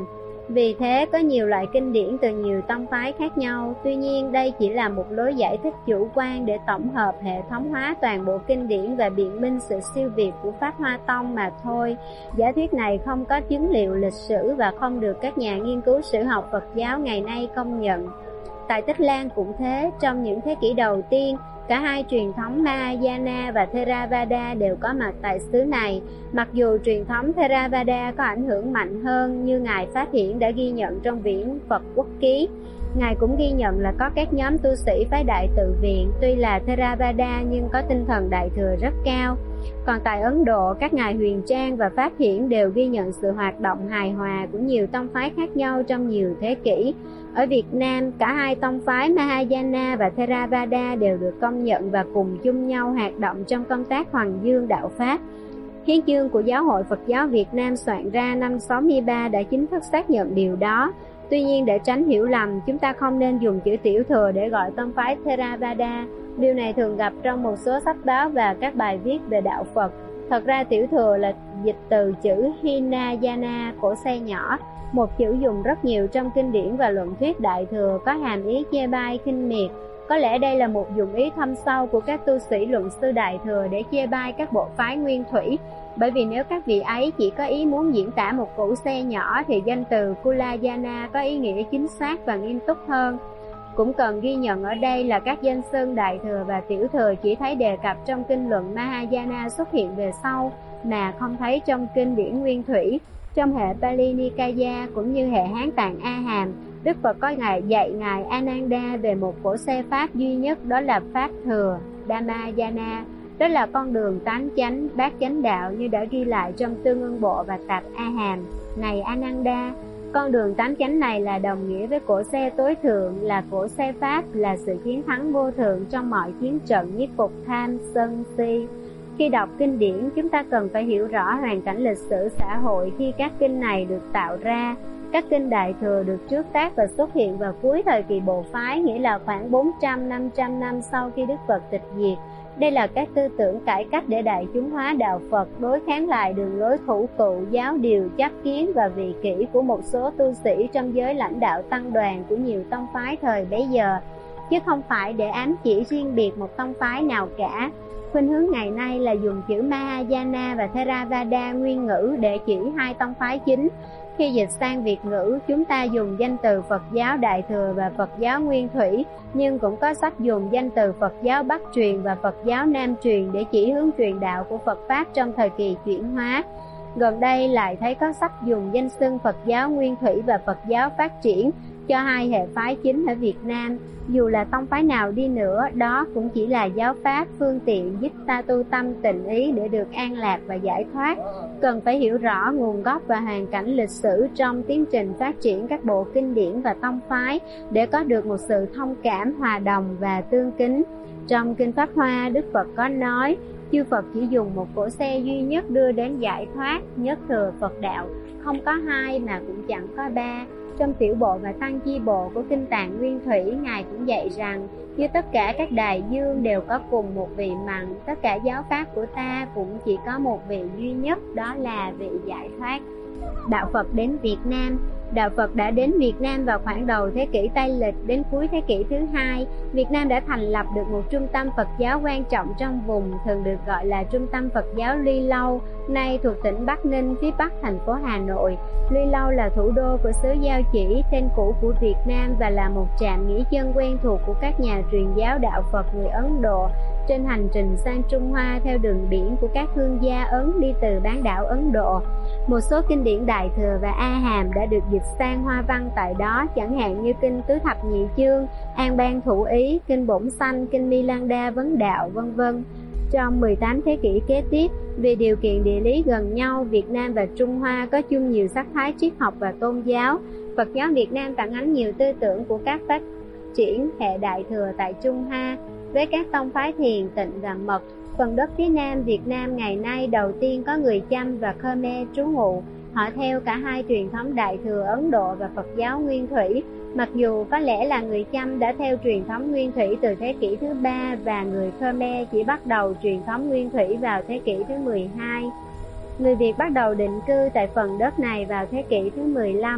Vì thế có nhiều loại kinh điển từ nhiều tông phái khác nhau. Tuy nhiên đây chỉ là một lối giải thích chủ quan để tổng hợp hệ thống hóa toàn bộ kinh điển và biện minh sự siêu việt của Pháp Hoa Tông mà thôi. Giả thuyết này không có chứng liệu lịch sử và không được các nhà nghiên cứu sử học Phật giáo ngày nay công nhận. Tại Tích Lan cũng thế, trong những thế kỷ đầu tiên, cả hai truyền thống Mahayana và Theravada đều có mặt tại xứ này. Mặc dù truyền thống Theravada có ảnh hưởng mạnh hơn, như Ngài Pháp Hiển đã ghi nhận trong Viễn Phật Quốc Ký. Ngài cũng ghi nhận là có các nhóm tu sĩ phái Đại Tự Viện, tuy là Theravada nhưng có tinh thần Đại Thừa rất cao. Còn tại Ấn Độ, các ngài Huyền Trang và Pháp Hiển đều ghi nhận sự hoạt động hài hòa của nhiều tông phái khác nhau trong nhiều thế kỷ. Ở Việt Nam, cả hai tông phái Mahayana và Theravada đều được công nhận và cùng chung nhau hoạt động trong công tác hoằng dương đạo Pháp. Hiến chương của Giáo hội Phật giáo Việt Nam soạn ra năm sáu mươi ba đã chính thức xác nhận điều đó. Tuy nhiên, để tránh hiểu lầm, chúng ta không nên dùng chữ Tiểu Thừa để gọi tông phái Theravada. Điều này thường gặp trong một số sách báo và các bài viết về đạo Phật. Thật ra Tiểu Thừa là dịch từ chữ Hinayana, cổ xe nhỏ, một chữ dùng rất nhiều trong kinh điển và luận thuyết Đại Thừa, có hàm ý chê bai, khinh miệt. Có lẽ đây là một dụng ý thâm sâu của các tu sĩ luận sư Đại Thừa để chê bai các bộ phái nguyên thủy. Bởi vì nếu các vị ấy chỉ có ý muốn diễn tả một cỗ xe nhỏ thì danh từ Kulayana có ý nghĩa chính xác và nghiêm túc hơn. Cũng cần ghi nhận ở đây là các danh xưng Đại Thừa và Tiểu Thừa chỉ thấy đề cập trong kinh luận Mahayana xuất hiện về sau, mà không thấy trong kinh điển nguyên thủy. Trong hệ Pali Nikaya cũng như hệ Hán Tạng A Hàm, Đức Phật có ngài dạy ngài Ananda về một cỗ xe pháp duy nhất, đó là Pháp Thừa, Dhammayana. Đó là con đường tánh chánh, bát chánh đạo như đã ghi lại trong Tương Ưng Bộ và Tạp A Hàm. Này Ananda, con đường tánh chánh này là đồng nghĩa với cỗ xe tối thượng, là cỗ xe pháp, là sự chiến thắng vô thượng trong mọi chiến trận nhiếp phục tham, sân, si. Khi đọc kinh điển, chúng ta cần phải hiểu rõ hoàn cảnh lịch sử xã hội khi các kinh này được tạo ra. Các kinh Đại Thừa được trước tác và xuất hiện vào cuối thời kỳ Bộ Phái, nghĩa là khoảng bốn trăm đến năm trăm năm sau khi Đức Phật tịch diệt. Đây là các tư tưởng cải cách để đại chúng hóa đạo Phật, đối kháng lại đường lối thủ cựu, giáo điều, chấp kiến và vị kỷ của một số tu sĩ trong giới lãnh đạo tăng đoàn của nhiều tông phái thời bấy giờ, chứ không phải để ám chỉ riêng biệt một tông phái nào cả. Khuynh hướng ngày nay là dùng chữ Mahayana và Theravada nguyên ngữ để chỉ hai tông phái chính. Khi dịch sang Việt ngữ, chúng ta dùng danh từ Phật giáo Đại Thừa và Phật giáo Nguyên Thủy, nhưng cũng có sách dùng danh từ Phật giáo Bắc truyền và Phật giáo Nam truyền để chỉ hướng truyền đạo của Phật Pháp trong thời kỳ chuyển hóa. Gần đây lại thấy có sách dùng danh xưng Phật giáo Nguyên Thủy và Phật giáo Phát triển cho hai hệ phái chính ở Việt Nam. Dù là tông phái nào đi nữa, đó cũng chỉ là giáo pháp, phương tiện giúp ta tu tâm tịnh ý để được an lạc và giải thoát. Cần phải hiểu rõ nguồn gốc và hoàn cảnh lịch sử trong tiến trình phát triển các bộ kinh điển và tông phái để có được một sự thông cảm, hòa đồng và tương kính. Trong Kinh Pháp Hoa, Đức Phật có nói, chư Phật chỉ dùng một cỗ xe duy nhất đưa đến giải thoát, nhất thừa Phật đạo, không có hai mà cũng chẳng có ba. Trong tiểu bộ và tăng chi bộ của Kinh Tạng Nguyên Thủy, Ngài cũng dạy rằng, như tất cả các đại dương đều có cùng một vị mặn, tất cả giáo pháp của ta cũng chỉ có một vị duy nhất, đó là vị giải thoát. Đạo Phật đến Việt Nam. Đạo Phật đã đến Việt Nam vào khoảng đầu thế kỷ Tây Lịch đến cuối thế kỷ thứ hai. Việt Nam đã thành lập được một trung tâm Phật giáo quan trọng trong vùng, thường được gọi là Trung tâm Phật giáo Luy Lâu, nay thuộc tỉnh Bắc Ninh, phía bắc thành phố Hà Nội. Luy Lâu là thủ đô của xứ Giao Chỉ, tên cũ của Việt Nam, và là một trạm nghỉ chân quen thuộc của các nhà truyền giáo đạo Phật người Ấn Độ trên hành trình sang Trung Hoa theo đường biển của các thương gia Ấn đi từ bán đảo Ấn Độ. Một số kinh điển Đại Thừa và A Hàm đã được dịch sang Hoa văn tại đó, chẳng hạn như Kinh Tứ Thập Nhị Chương, An Bang Thủ Ý, Kinh Bổn Sanh, Kinh Milanda Vấn Đạo, vân vân. Trong mười tám thế kỷ kế tiếp, vì điều kiện địa lý gần nhau, Việt Nam và Trung Hoa có chung nhiều sắc thái triết học và tôn giáo. Phật giáo Việt Nam phản ánh nhiều tư tưởng của các phát triển hệ Đại Thừa tại Trung Hoa, với các tông phái Thiền, Tịnh và Mật. Phần đất phía Nam Việt Nam ngày nay đầu tiên có người Chăm và Khmer trú ngụ. Họ theo cả hai truyền thống Đại Thừa Ấn Độ và Phật giáo Nguyên Thủy. Mặc dù có lẽ là người Chăm đã theo truyền thống Nguyên Thủy từ thế kỷ thứ ba và người Khmer chỉ bắt đầu truyền thống Nguyên Thủy vào thế kỷ thứ mười hai. Người Việt bắt đầu định cư tại phần đất này vào thế kỷ thứ mười lăm.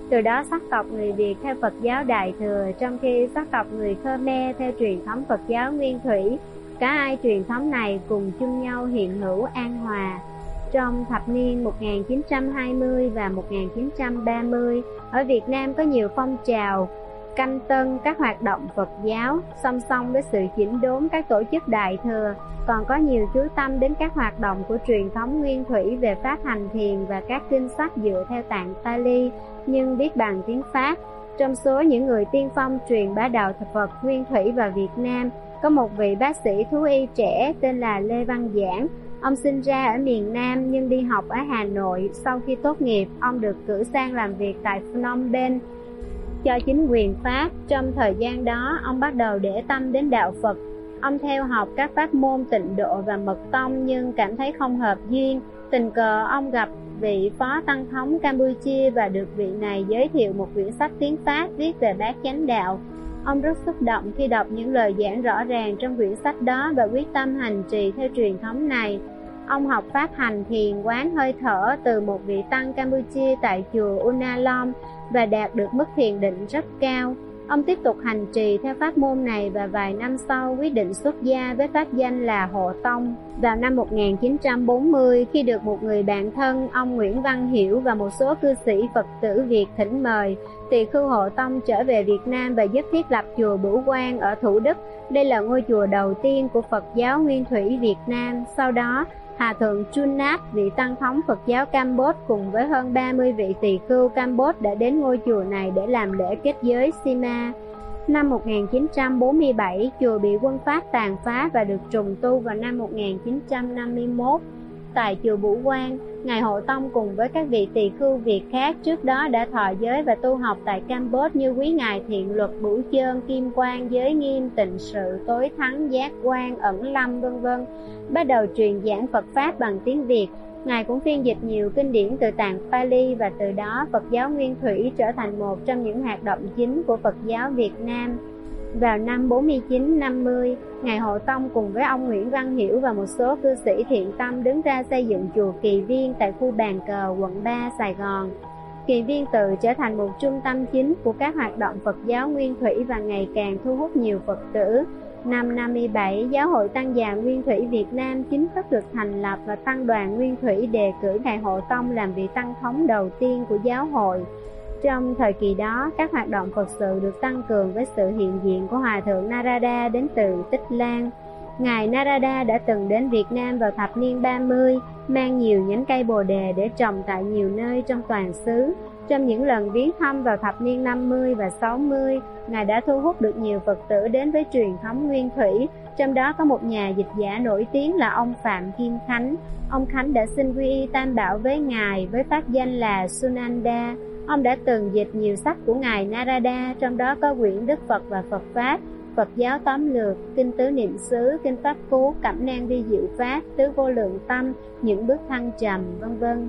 Từ đó sắc tộc người Việt theo Phật giáo Đại Thừa, trong khi sắc tộc người Khmer theo truyền thống Phật giáo Nguyên Thủy. Cả hai truyền thống này cùng chung nhau hiện hữu an hòa. Trong thập niên một nghìn chín trăm hai mươi và một nghìn chín trăm ba mươi, ở Việt Nam có nhiều phong trào canh tân các hoạt động Phật giáo, song song với sự chỉnh đốn các tổ chức Đại Thừa, còn có nhiều chú tâm đến các hoạt động của truyền thống Nguyên Thủy về pháp hành thiền và các kinh sách dựa theo tạng Pali nhưng viết bằng tiếng Pháp. Trong số những người tiên phong truyền bá đạo Phật Nguyên Thủy vào Việt Nam, có một vị bác sĩ thú y trẻ tên là Lê Văn Giảng. Ông sinh ra ở miền Nam nhưng đi học ở Hà Nội. Sau khi tốt nghiệp, ông được cử sang làm việc tại Phnom Penh cho chính quyền Pháp. Trong thời gian đó, ông bắt đầu để tâm đến đạo Phật. Ông theo học các pháp môn Tịnh Độ và Mật Tông nhưng cảm thấy không hợp duyên. Tình cờ ông gặp vị phó tăng thống Campuchia và được vị này giới thiệu một quyển sách tiếng Pháp viết về bát chánh đạo. Ông rất xúc động khi đọc những lời giảng rõ ràng trong quyển sách đó và quyết tâm hành trì theo truyền thống này. Ông học pháp hành thiền quán hơi thở từ một vị tăng Campuchia tại chùa Unalom và đạt được mức thiền định rất cao. Ông tiếp tục hành trì theo pháp môn này và vài năm sau quyết định xuất gia với pháp danh là Hộ Tông. Vào năm một nghìn chín trăm bốn mươi, khi được một người bạn thân, ông Nguyễn Văn Hiểu và một số cư sĩ Phật tử Việt thỉnh mời, Tỳ khưu Hộ Tông trở về Việt Nam và giúp thiết lập chùa Bửu Quang ở Thủ Đức. Đây là ngôi chùa đầu tiên của Phật giáo Nguyên Thủy Việt Nam. Sau đó, Hòa thượng Chun Nat, vị tăng thống Phật giáo Campuchia cùng với hơn ba mươi vị tỳ khưu Campuchia đã đến ngôi chùa này để làm lễ kết giới Sima. Năm một nghìn chín trăm bốn mươi bảy, chùa bị quân Pháp tàn phá và được trùng tu vào năm một nghìn chín trăm năm mươi mốt. Tại chùa Bửu Quang, Ngài Hộ Tông cùng với các vị tỳ khưu Việt khác trước đó đã thọ giới và tu học tại Campuchia như quý ngài Thiện Luật, Bửu Chơn, Kim Quang, Giới Nghiêm, Tịnh Sự, Tối Thắng, Giác Quan, Ẩn Lâm, vân vân. Bắt đầu truyền giảng Phật Pháp bằng tiếng Việt. Ngài cũng phiên dịch nhiều kinh điển từ tạng Pali và từ đó Phật giáo Nguyên Thủy trở thành một trong những hoạt động chính của Phật giáo Việt Nam. Vào năm bốn mươi chín năm mươi, Ngài Hộ Tông cùng với ông Nguyễn Văn Hiểu và một số cư sĩ thiện tâm đứng ra xây dựng chùa Kỳ Viên tại khu Bàn Cờ, quận ba, Sài Gòn. Kỳ Viên tự trở thành một trung tâm chính của các hoạt động Phật giáo Nguyên Thủy và ngày càng thu hút nhiều Phật tử. Năm năm mươi bảy, Giáo hội Tăng già Nguyên Thủy Việt Nam chính thức được thành lập và Tăng đoàn Nguyên Thủy đề cử Ngài Hộ Tông làm vị tăng thống đầu tiên của giáo hội. Trong thời kỳ đó, các hoạt động Phật sự được tăng cường với sự hiện diện của Hòa thượng Narada đến từ Tích Lan. Ngài Narada đã từng đến Việt Nam vào thập niên ba mươi, mang nhiều nhánh cây bồ đề để trồng tại nhiều nơi trong toàn xứ. Trong những lần viếng thăm vào thập niên năm mươi và sáu mươi, Ngài đã thu hút được nhiều Phật tử đến với truyền thống Nguyên Thủy, trong đó có một nhà dịch giả nổi tiếng là ông Phạm Kim Khánh. Ông Khánh đã xin quy y Tam Bảo với Ngài với pháp danh là Sunanda. Ông đã từng dịch nhiều sách của Ngài Narada, trong đó có quyển Đức Phật và Phật Pháp, Phật giáo tóm lược, Kinh Tứ Niệm xứ, Kinh Pháp Cú, Cẩm nang vi diệu pháp, Tứ vô lượng tâm, Những bước thăng trầm, vân vân.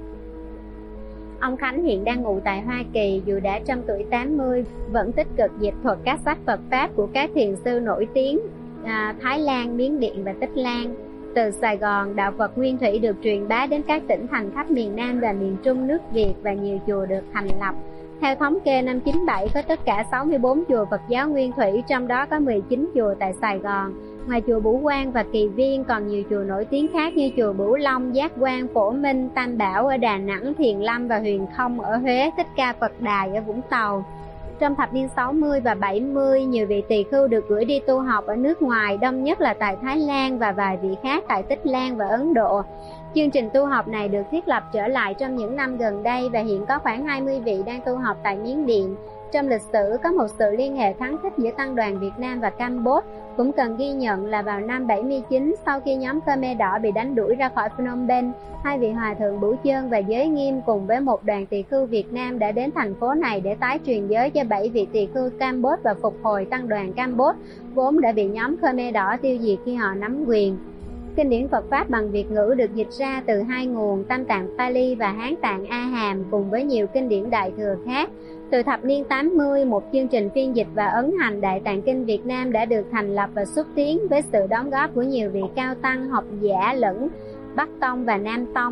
Ông Khánh hiện đang ngụ tại Hoa Kỳ, dù đã trong tuổi tám mươi, vẫn tích cực dịch thuật các sách Phật Pháp của các thiền sư nổi tiếng à, Thái Lan, Miến Điện và Tích Lan. Từ Sài Gòn, đạo Phật Nguyên Thủy được truyền bá đến các tỉnh thành khắp miền Nam và miền Trung nước Việt và nhiều chùa được thành lập. Theo thống kê năm chín bảy, có tất cả sáu mươi bốn chùa Phật giáo Nguyên Thủy, trong đó có mười chín chùa tại Sài Gòn. Ngoài chùa Bửu Quang và Kỳ Viên, còn nhiều chùa nổi tiếng khác như chùa Bửu Long, Giác Quan, Phổ Minh, Tam Bảo ở Đà Nẵng, Thiền Lâm và Huyền Không ở Huế, Thích Ca Phật Đài ở Vũng Tàu. Trong thập niên sáu mươi và bảy mươi, nhiều vị tỳ khưu được gửi đi tu học ở nước ngoài, đông nhất là tại Thái Lan và vài vị khác tại Tích Lan và Ấn Độ. Chương trình tu học này được thiết lập trở lại trong những năm gần đây và hiện có khoảng hai mươi vị đang tu học tại Miến Điện. Trong lịch sử có một sự liên hệ khăng khít giữa Tăng đoàn Việt Nam và Campuchia. Cũng cần ghi nhận là vào năm bảy mươi chín, sau khi nhóm Khmer Đỏ bị đánh đuổi ra khỏi Phnom Penh, hai vị hòa thượng Bửu Chơn và Giới Nghiêm cùng với một đoàn tỳ khưu Việt Nam đã đến thành phố này để tái truyền giới cho bảy vị tỳ khưu Campuchia và phục hồi Tăng đoàn Campuchia, vốn đã bị nhóm Khmer Đỏ tiêu diệt khi họ nắm quyền. Kinh điển Phật Pháp bằng Việt ngữ được dịch ra từ hai nguồn Tam tạng Pali và Hán tạng A Hàm cùng với nhiều kinh điển Đại Thừa khác. Từ thập niên tám mươi, một chương trình phiên dịch và ấn hành Đại Tạng Kinh Việt Nam đã được thành lập và xúc tiến với sự đóng góp của nhiều vị cao tăng, học giả lẫn Bắc Tông và Nam Tông.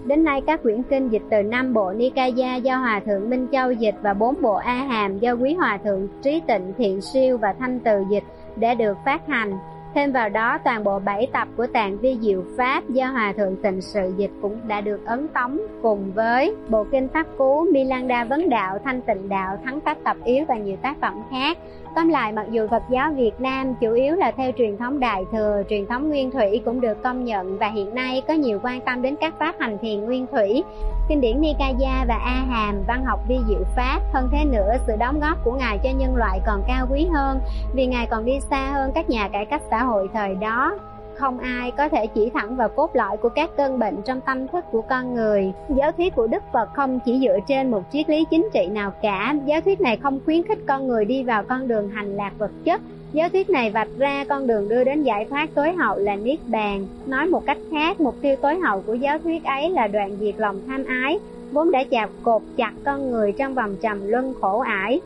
Đến nay, các quyển kinh dịch từ năm bộ Nikaya do Hòa thượng Minh Châu dịch và bốn bộ A Hàm do Quý Hòa thượng Trí Tịnh Thiện Siêu và Thanh Từ dịch đã được phát hành. Thêm vào đó, toàn bộ bảy tập của Tạng Vi Diệu Pháp do Hòa thượng Tịnh Sự dịch cũng đã được ấn tống, cùng với bộ kinh Pháp Cú, Milanda Vấn Đạo, Thanh Tịnh Đạo, Thắng Tác Tập Yếu và nhiều tác phẩm khác. Tóm lại, mặc dù Phật giáo Việt Nam chủ yếu là theo truyền thống Đại Thừa, truyền thống Nguyên Thủy cũng được công nhận và hiện nay có nhiều quan tâm đến các pháp hành thiền Nguyên Thủy, kinh điển Nikaya và A Hàm, văn học Vi Diệu Pháp. Hơn thế nữa, sự đóng góp của Ngài cho nhân loại còn cao quý hơn, vì Ngài còn đi xa hơn các nhà cải cách xã hội thời đó. Không ai có thể chỉ thẳng vào cốt lõi của các cơn bệnh trong tâm thức của con người. Giáo thuyết của Đức Phật không chỉ dựa trên một triết lý chính trị nào cả. Giáo thuyết này không khuyến khích con người đi vào con đường hành lạc vật chất. Giáo thuyết này vạch ra con đường đưa đến giải thoát tối hậu là Niết Bàn. Nói một cách khác, mục tiêu tối hậu của giáo thuyết ấy là đoạn diệt lòng tham ái, vốn đã chặt cột chặt con người trong vòng trầm luân khổ ải.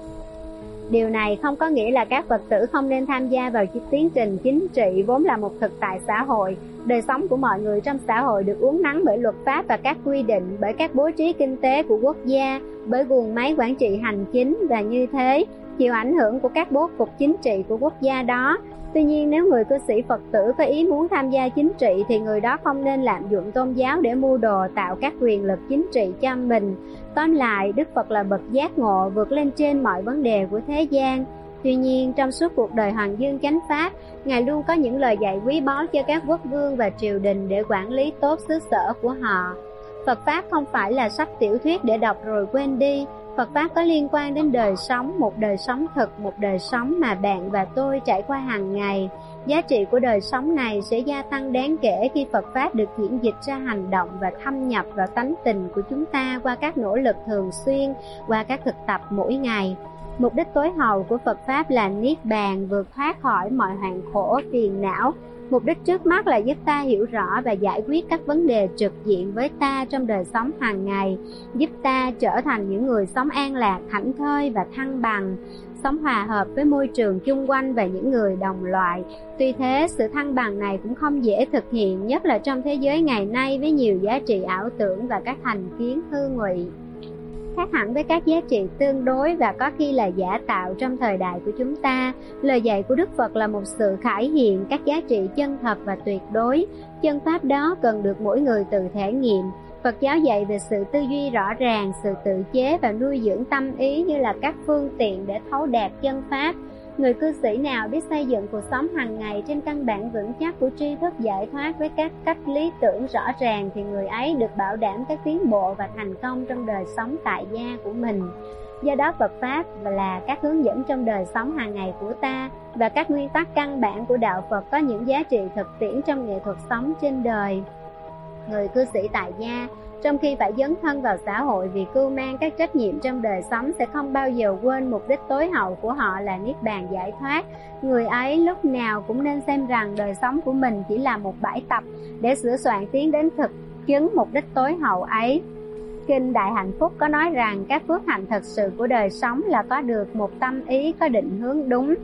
Điều này không có nghĩa là các Phật tử không nên tham gia vào tiến trình chính trị vốn là một thực tại xã hội. Đời sống của mọi người trong xã hội được uốn nắn bởi luật pháp và các quy định, bởi các bố trí kinh tế của quốc gia, bởi guồng máy quản trị hành chính, và như thế chịu ảnh hưởng của các bố cục chính trị của quốc gia đó. Tuy nhiên, nếu người cư sĩ Phật tử có ý muốn tham gia chính trị thì người đó không nên lạm dụng tôn giáo để mưu đồ tạo các quyền lực chính trị cho mình. Tóm lại, Đức Phật là bậc giác ngộ vượt lên trên mọi vấn đề của thế gian. Tuy nhiên, trong suốt cuộc đời Hoàng Dương Chánh Pháp, Ngài luôn có những lời dạy quý báu cho các quốc vương và triều đình để quản lý tốt xứ sở của họ. Phật Pháp không phải là sách tiểu thuyết để đọc rồi quên đi. Phật Pháp có liên quan đến đời sống, một đời sống thực, một đời sống mà bạn và tôi trải qua hàng ngày. Giá trị của đời sống này sẽ gia tăng đáng kể khi Phật Pháp được diễn dịch ra hành động và thâm nhập vào tánh tình của chúng ta qua các nỗ lực thường xuyên, qua các thực tập mỗi ngày. Mục đích tối hậu của Phật Pháp là Niết Bàn, vượt thoát khỏi mọi hoạn khổ, phiền não. Mục đích trước mắt là giúp ta hiểu rõ và giải quyết các vấn đề trực diện với ta trong đời sống hàng ngày, giúp ta trở thành những người sống an lạc, thảnh thơi và thăng bằng, sống hòa hợp với môi trường chung quanh và những người đồng loại. Tuy thế, sự thăng bằng này cũng không dễ thực hiện, nhất là trong thế giới ngày nay với nhiều giá trị ảo tưởng và các thành kiến hư ngụy. Khác hẳn với các giá trị tương đối và có khi là giả tạo trong thời đại của chúng ta, lời dạy của Đức Phật là một sự khải hiện các giá trị chân thật và tuyệt đối. Chân pháp đó cần được mỗi người tự thể nghiệm. Phật giáo dạy về sự tư duy rõ ràng, sự tự chế và nuôi dưỡng tâm ý như là các phương tiện để thấu đạt chân pháp. Người cư sĩ nào biết xây dựng cuộc sống hàng ngày trên căn bản vững chắc của tri thức giải thoát với các cách lý tưởng rõ ràng thì người ấy được bảo đảm các tiến bộ và thành công trong đời sống tại gia của mình. Do đó, Phật Pháp là các hướng dẫn trong đời sống hàng ngày của ta và các nguyên tắc căn bản của Đạo Phật có những giá trị thực tiễn trong nghệ thuật sống trên đời. Người cư sĩ tại gia, trong khi phải dấn thân vào xã hội vì cưu mang các trách nhiệm trong đời sống, sẽ không bao giờ quên mục đích tối hậu của họ là Niết Bàn giải thoát. Người ấy lúc nào cũng nên xem rằng đời sống của mình chỉ là một bãi tập để sửa soạn tiến đến thực chứng mục đích tối hậu ấy. Kinh Đại Hạnh Phúc có nói rằng các phước hạnh thật sự của đời sống là có được một tâm ý có định hướng đúng,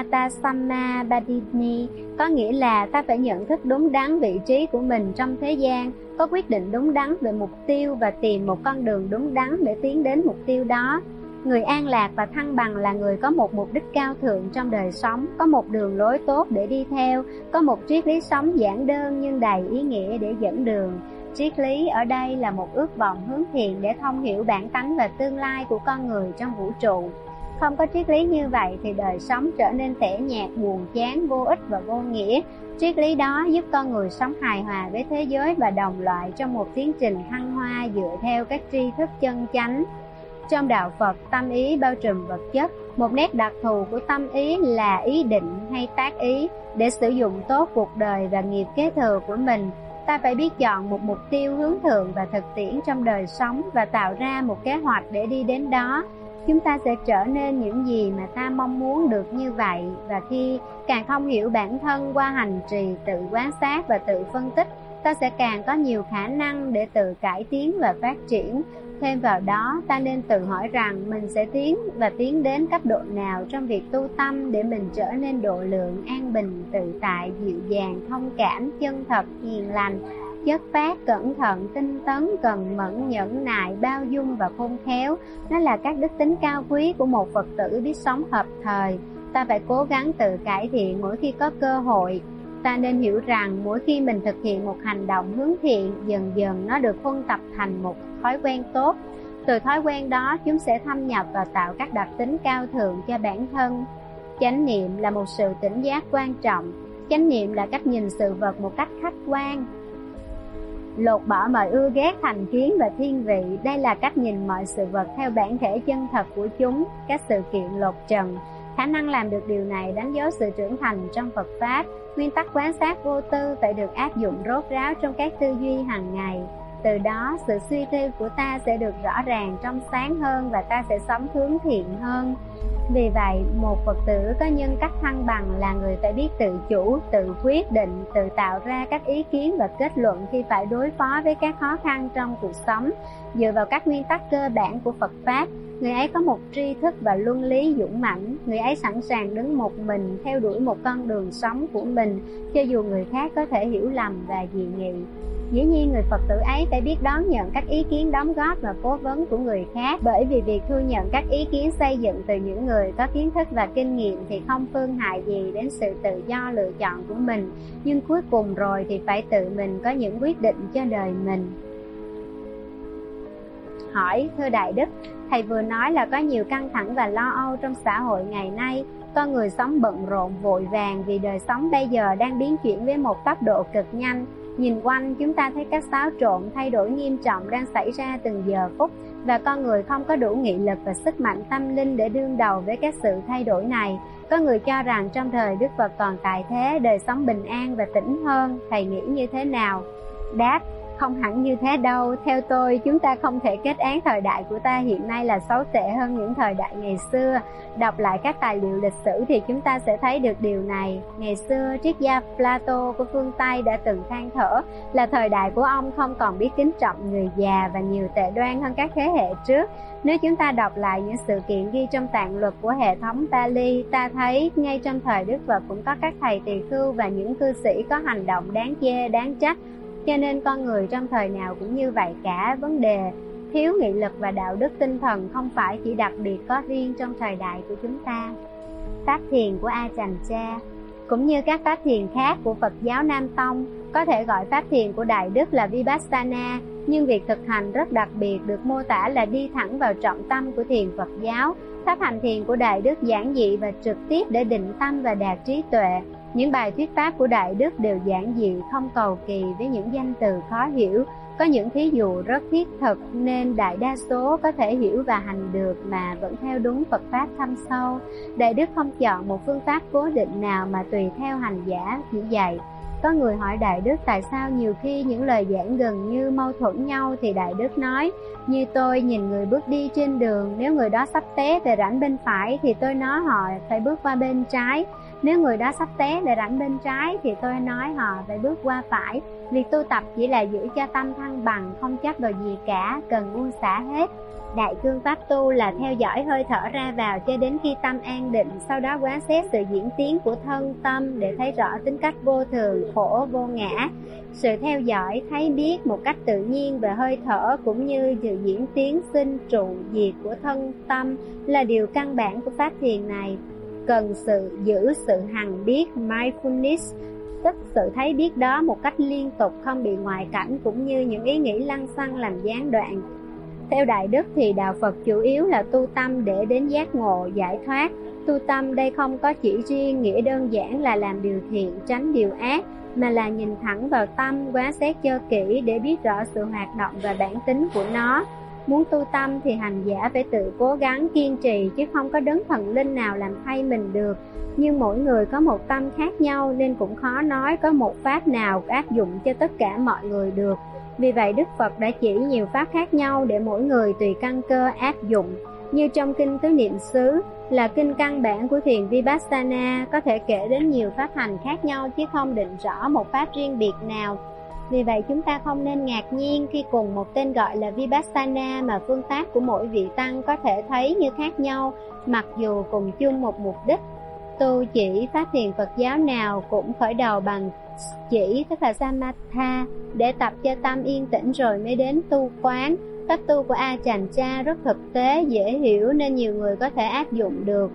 Atasamma Badini, có nghĩa là ta phải nhận thức đúng đắn vị trí của mình trong thế gian, có quyết định đúng đắn về mục tiêu và tìm một con đường đúng đắn để tiến đến mục tiêu đó. Người an lạc và thăng bằng là người có một mục đích cao thượng trong đời sống, có một đường lối tốt để đi theo, có một triết lý sống giản đơn nhưng đầy ý nghĩa để dẫn đường. Triết lý ở đây là một ước vọng hướng thiện để thông hiểu bản tánh và tương lai của con người trong vũ trụ. Không có triết lý như vậy thì đời sống trở nên tẻ nhạt, buồn chán, vô ích và vô nghĩa. Triết lý đó giúp con người sống hài hòa với thế giới và đồng loại trong một tiến trình thăng hoa dựa theo các tri thức chân chánh. Trong Đạo Phật, tâm ý bao trùm vật chất. Một nét đặc thù của tâm ý là ý định hay tác ý để sử dụng tốt cuộc đời và nghiệp kế thừa của mình. Ta phải biết chọn một mục tiêu hướng thượng và thực tiễn trong đời sống và tạo ra một kế hoạch để đi đến đó. Chúng ta sẽ trở nên những gì mà ta mong muốn được như vậy, và khi càng thông hiểu bản thân qua hành trì tự quan sát và tự phân tích, ta sẽ càng có nhiều khả năng để tự cải tiến và phát triển. Thêm vào đó, ta nên tự hỏi rằng mình sẽ tiến và tiến đến cấp độ nào trong việc tu tâm để mình trở nên độ lượng, an bình, tự tại, dịu dàng, thông cảm, chân thật, hiền lành, chất phác, cẩn thận, tinh tấn, cần mẫn, nhẫn nại, bao dung và khôn khéo. Nó là các đức tính cao quý của một Phật tử biết sống hợp thời. Ta phải cố gắng tự cải thiện mỗi khi có cơ hội. Ta nên hiểu rằng mỗi khi mình thực hiện một hành động hướng thiện, dần dần nó được huân tập thành một thói quen tốt. Từ thói quen đó, chúng sẽ thâm nhập và tạo các đặc tính cao thượng cho bản thân. Chánh niệm là một sự tỉnh giác quan trọng. Chánh niệm là cách nhìn sự vật một cách khách quan, lột bỏ mọi ưa ghét, thành kiến và thiên vị. Đây là cách nhìn mọi sự vật theo bản thể chân thật của chúng, các sự kiện lột trần. Khả năng làm được điều này đánh dấu sự trưởng thành trong Phật Pháp. Nguyên tắc quán sát vô tư phải được áp dụng rốt ráo trong các tư duy hàng ngày. Từ đó, sự suy tư của ta sẽ được rõ ràng, trong sáng hơn và ta sẽ sống hướng thiện hơn. Vì vậy, một Phật tử có nhân cách thăng bằng là người phải biết tự chủ, tự quyết định, tự tạo ra các ý kiến và kết luận khi phải đối phó với các khó khăn trong cuộc sống. Dựa vào các nguyên tắc cơ bản của Phật Pháp, người ấy có một tri thức và luân lý dũng mãnh. Người ấy sẵn sàng đứng một mình, theo đuổi một con đường sống của mình, cho dù người khác có thể hiểu lầm và dị nghị. Dĩ nhiên, người Phật tử ấy phải biết đón nhận các ý kiến đóng góp và cố vấn của người khác, bởi vì việc thu nhận các ý kiến xây dựng từ những người có kiến thức và kinh nghiệm thì không phương hại gì đến sự tự do lựa chọn của mình. Nhưng cuối cùng rồi thì phải tự mình có những quyết định cho đời mình. Hỏi: thưa Đại Đức, Thầy vừa nói là có nhiều căng thẳng và lo âu trong xã hội ngày nay. Con người sống bận rộn vội vàng vì đời sống bây giờ đang biến chuyển với một tốc độ cực nhanh. Nhìn quanh, chúng ta thấy các xáo trộn, thay đổi nghiêm trọng đang xảy ra từng giờ phút, và con người không có đủ nghị lực và sức mạnh tâm linh để đương đầu với các sự thay đổi này. Có người cho rằng trong thời Đức Phật còn tại thế, đời sống bình an và tĩnh hơn. Thầy nghĩ như thế nào? Đáp: không hẳn như thế đâu. Theo tôi, chúng ta không thể kết án thời đại của ta hiện nay là xấu tệ hơn những thời đại ngày xưa. Đọc lại các tài liệu lịch sử thì chúng ta sẽ thấy được điều này. Ngày xưa, triết gia Plato của phương Tây đã từng than thở là thời đại của ông không còn biết kính trọng người già và nhiều tệ đoan hơn các thế hệ trước. Nếu chúng ta đọc lại những sự kiện ghi trong tạng luật của hệ thống Pali, ta thấy ngay trong thời Đức Phật cũng có các thầy tỳ khưu và những cư sĩ có hành động đáng chê, đáng trách. Cho nên con người trong thời nào cũng như vậy cả. Vấn đề thiếu nghị lực và đạo đức tinh thần không phải chỉ đặc biệt có riêng trong thời đại của chúng ta. Pháp thiền của A Chành Cha cũng như các pháp thiền khác của Phật giáo Nam Tông, có thể gọi pháp thiền của Đại Đức là Vipassana, nhưng việc thực hành rất đặc biệt được mô tả là đi thẳng vào trọng tâm của thiền Phật giáo. Pháp hành thiền của Đại Đức giản dị và trực tiếp để định tâm và đạt trí tuệ. Những bài thuyết pháp của Đại Đức đều giản dị, không cầu kỳ với những danh từ khó hiểu. Có những thí dụ rất thiết thực nên đại đa số có thể hiểu và hành được mà vẫn theo đúng Phật Pháp thâm sâu. Đại Đức không chọn một phương pháp cố định nào mà tùy theo hành giả chỉ dạy. Có người hỏi Đại Đức tại sao nhiều khi những lời giảng gần như mâu thuẫn nhau, thì Đại Đức nói: như tôi nhìn người bước đi trên đường, nếu người đó sắp té về rãnh bên phải thì tôi nói họ phải bước qua bên trái. Nếu người đó sắp té về rãnh bên trái thì tôi nói họ phải bước qua phải. Việc tu tập chỉ là giữ cho tâm thăng bằng, không chấp vào gì cả, cần buông xả hết. Đại cương pháp tu là theo dõi hơi thở ra vào cho đến khi tâm an định, sau đó quán xét sự diễn tiến của thân tâm để thấy rõ tính cách vô thường, khổ, vô ngã. Sự theo dõi, thấy biết một cách tự nhiên về hơi thở cũng như sự diễn tiến sinh trụ diệt của thân tâm là điều căn bản của pháp thiền này. Cần sự giữ sự hằng biết mindfulness, tức sự thấy biết đó một cách liên tục, không bị ngoại cảnh cũng như những ý nghĩ lăng xăng làm gián đoạn. Theo Đại Đức thì đạo Phật chủ yếu là tu tâm để đến giác ngộ, giải thoát. Tu tâm đây không có chỉ riêng nghĩa đơn giản là làm điều thiện, tránh điều ác, mà là nhìn thẳng vào tâm, quan sát cho kỹ để biết rõ sự hoạt động và bản tính của nó. Muốn tu tâm thì hành giả phải tự cố gắng kiên trì, chứ không có đấng thần linh nào làm thay mình được. Nhưng mỗi người có một tâm khác nhau nên cũng khó nói có một pháp nào áp dụng cho tất cả mọi người được. Vì vậy Đức Phật đã chỉ nhiều pháp khác nhau để mỗi người tùy căn cơ áp dụng. Như trong kinh Tứ Niệm xứ là kinh căn bản của thiền Vipassana, có thể kể đến nhiều pháp hành khác nhau chứ không định rõ một pháp riêng biệt nào. Vì vậy chúng ta không nên ngạc nhiên khi cùng một tên gọi là Vipassana mà phương pháp của mỗi vị tăng có thể thấy như khác nhau, mặc dù cùng chung một mục đích. Tu chỉ pháp thiền Phật giáo nào cũng khởi đầu bằng chỉ, tức là Samatha, để tập cho tâm yên tĩnh rồi mới đến tu quán. Cách tu của Ajahn Chah rất thực tế, dễ hiểu nên nhiều người có thể áp dụng được.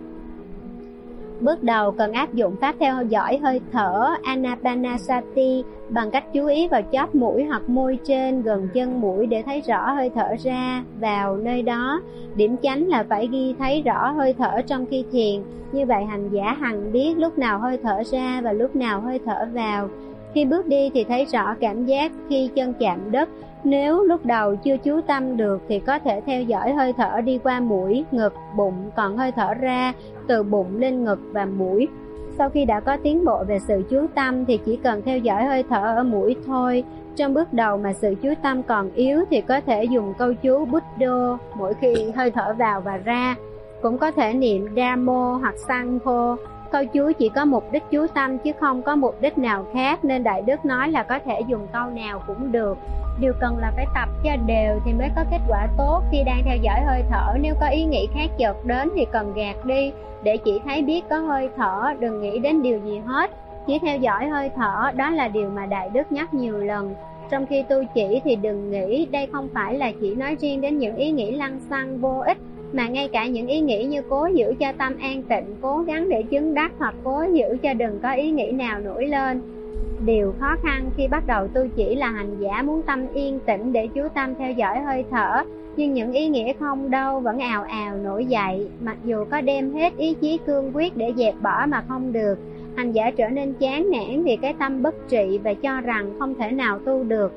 Bước đầu cần áp dụng pháp theo dõi hơi thở Anapanasati bằng cách chú ý vào chóp mũi hoặc môi trên gần chân mũi để thấy rõ hơi thở ra vào nơi đó. Điểm chánh là phải ghi thấy rõ hơi thở trong khi thiền. Như vậy hành giả hằng biết lúc nào hơi thở ra và lúc nào hơi thở vào. Khi bước đi thì thấy rõ cảm giác khi chân chạm đất. Nếu lúc đầu chưa chú tâm được thì có thể theo dõi hơi thở đi qua mũi, ngực, bụng, còn hơi thở ra từ bụng lên ngực và mũi. Sau khi đã có tiến bộ về sự chú tâm thì chỉ cần theo dõi hơi thở ở mũi thôi. Trong bước đầu mà sự chú tâm còn yếu thì có thể dùng câu chú Buddho mỗi khi hơi thở vào và ra. Cũng có thể niệm Dhammo hoặc Sangho. Câu chú chỉ có mục đích chú tâm chứ không có mục đích nào khác, nên Đại Đức nói là có thể dùng câu nào cũng được. Điều cần là phải tập cho đều thì mới có kết quả tốt. Khi đang theo dõi hơi thở, nếu có ý nghĩ khác chợt đến thì cần gạt đi, để chỉ thấy biết có hơi thở, đừng nghĩ đến điều gì hết. Chỉ theo dõi hơi thở, đó là điều mà Đại Đức nhắc nhiều lần. Trong khi tu chỉ thì đừng nghĩ, đây không phải là chỉ nói riêng đến những ý nghĩ lăng xăng vô ích, mà ngay cả những ý nghĩ như cố giữ cho tâm an tịnh, cố gắng để chứng đắc, hoặc cố giữ cho đừng có ý nghĩ nào nổi lên. Điều khó khăn khi bắt đầu tu chỉ là hành giả muốn tâm yên tĩnh để chú tâm theo dõi hơi thở, nhưng những ý nghĩa không đâu vẫn ào ào nổi dậy, mặc dù có đem hết ý chí cương quyết để dẹp bỏ mà không được. Hành giả trở nên chán nản vì cái tâm bất trị và cho rằng không thể nào tu được.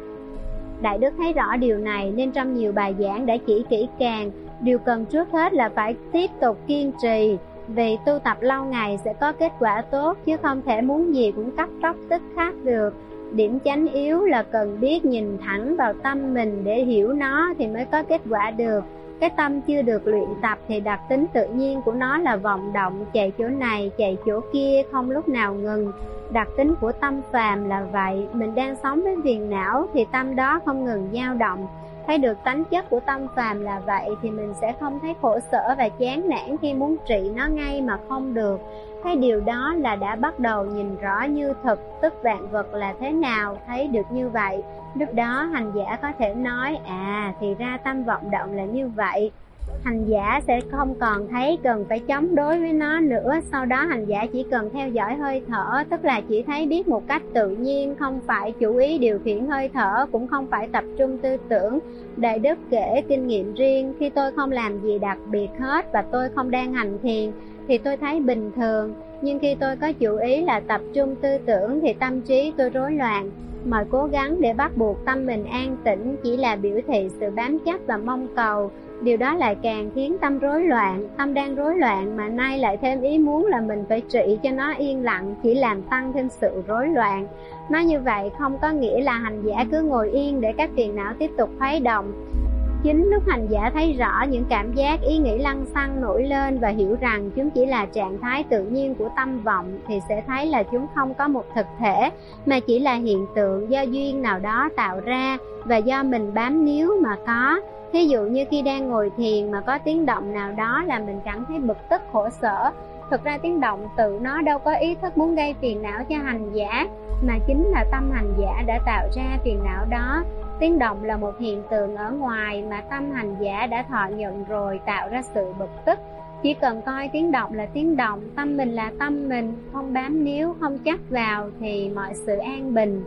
Đại Đức thấy rõ điều này nên trong nhiều bài giảng đã chỉ kỹ càng. Điều cần trước hết là phải tiếp tục kiên trì, vì tu tập lâu ngày sẽ có kết quả tốt, chứ không thể muốn gì cũng cấp tốc tức khắc được. Điểm chánh yếu là cần biết nhìn thẳng vào tâm mình để hiểu nó thì mới có kết quả được. Cái tâm chưa được luyện tập thì đặc tính tự nhiên của nó là vọng động, chạy chỗ này, chạy chỗ kia, không lúc nào ngừng. Đặc tính của tâm phàm là vậy, mình đang sống với phiền não thì tâm đó không ngừng dao động. Thấy được tánh chất của tâm phàm là vậy thì mình sẽ không thấy khổ sở và chán nản khi muốn trị nó ngay mà không được. Thấy điều đó là đã bắt đầu nhìn rõ như thực, tức vạn vật là thế nào, thấy được như vậy. Lúc đó hành giả có thể nói, à thì ra tâm vọng động là như vậy. Hành giả sẽ không còn thấy cần phải chống đối với nó nữa. Sau đó hành giả chỉ cần theo dõi hơi thở, tức là chỉ thấy biết một cách tự nhiên, không phải chủ ý điều khiển hơi thở, cũng không phải tập trung tư tưởng. Đại Đức kể kinh nghiệm riêng, khi tôi không làm gì đặc biệt hết và tôi không đang hành thiền thì tôi thấy bình thường, nhưng khi tôi có chủ ý là tập trung tư tưởng thì tâm trí tôi rối loạn. Mọi cố gắng để bắt buộc tâm mình an tĩnh chỉ là biểu thị sự bám chấp và mong cầu. Điều đó lại càng khiến tâm rối loạn. Tâm đang rối loạn mà nay lại thêm ý muốn là mình phải trị cho nó yên lặng, chỉ làm tăng thêm sự rối loạn. Nói như vậy không có nghĩa là hành giả cứ ngồi yên để các phiền não tiếp tục khuấy động. Chính lúc hành giả thấy rõ những cảm giác, ý nghĩ lăng xăng nổi lên và hiểu rằng chúng chỉ là trạng thái tự nhiên của tâm vọng thì sẽ thấy là chúng không có một thực thể, mà chỉ là hiện tượng do duyên nào đó tạo ra và do mình bám níu mà có. Thí dụ như khi đang ngồi thiền mà có tiếng động nào đó là mình cảm thấy bực tức khổ sở. Thực ra tiếng động tự nó đâu có ý thức muốn gây phiền não cho hành giả, mà chính là tâm hành giả đã tạo ra phiền não đó. Tiếng động là một hiện tượng ở ngoài mà tâm hành giả đã thọ nhận rồi, tạo ra sự bực tức. Chỉ cần coi tiếng động là tiếng động, tâm mình là tâm mình, không bám níu, không chấp vào thì mọi sự an bình.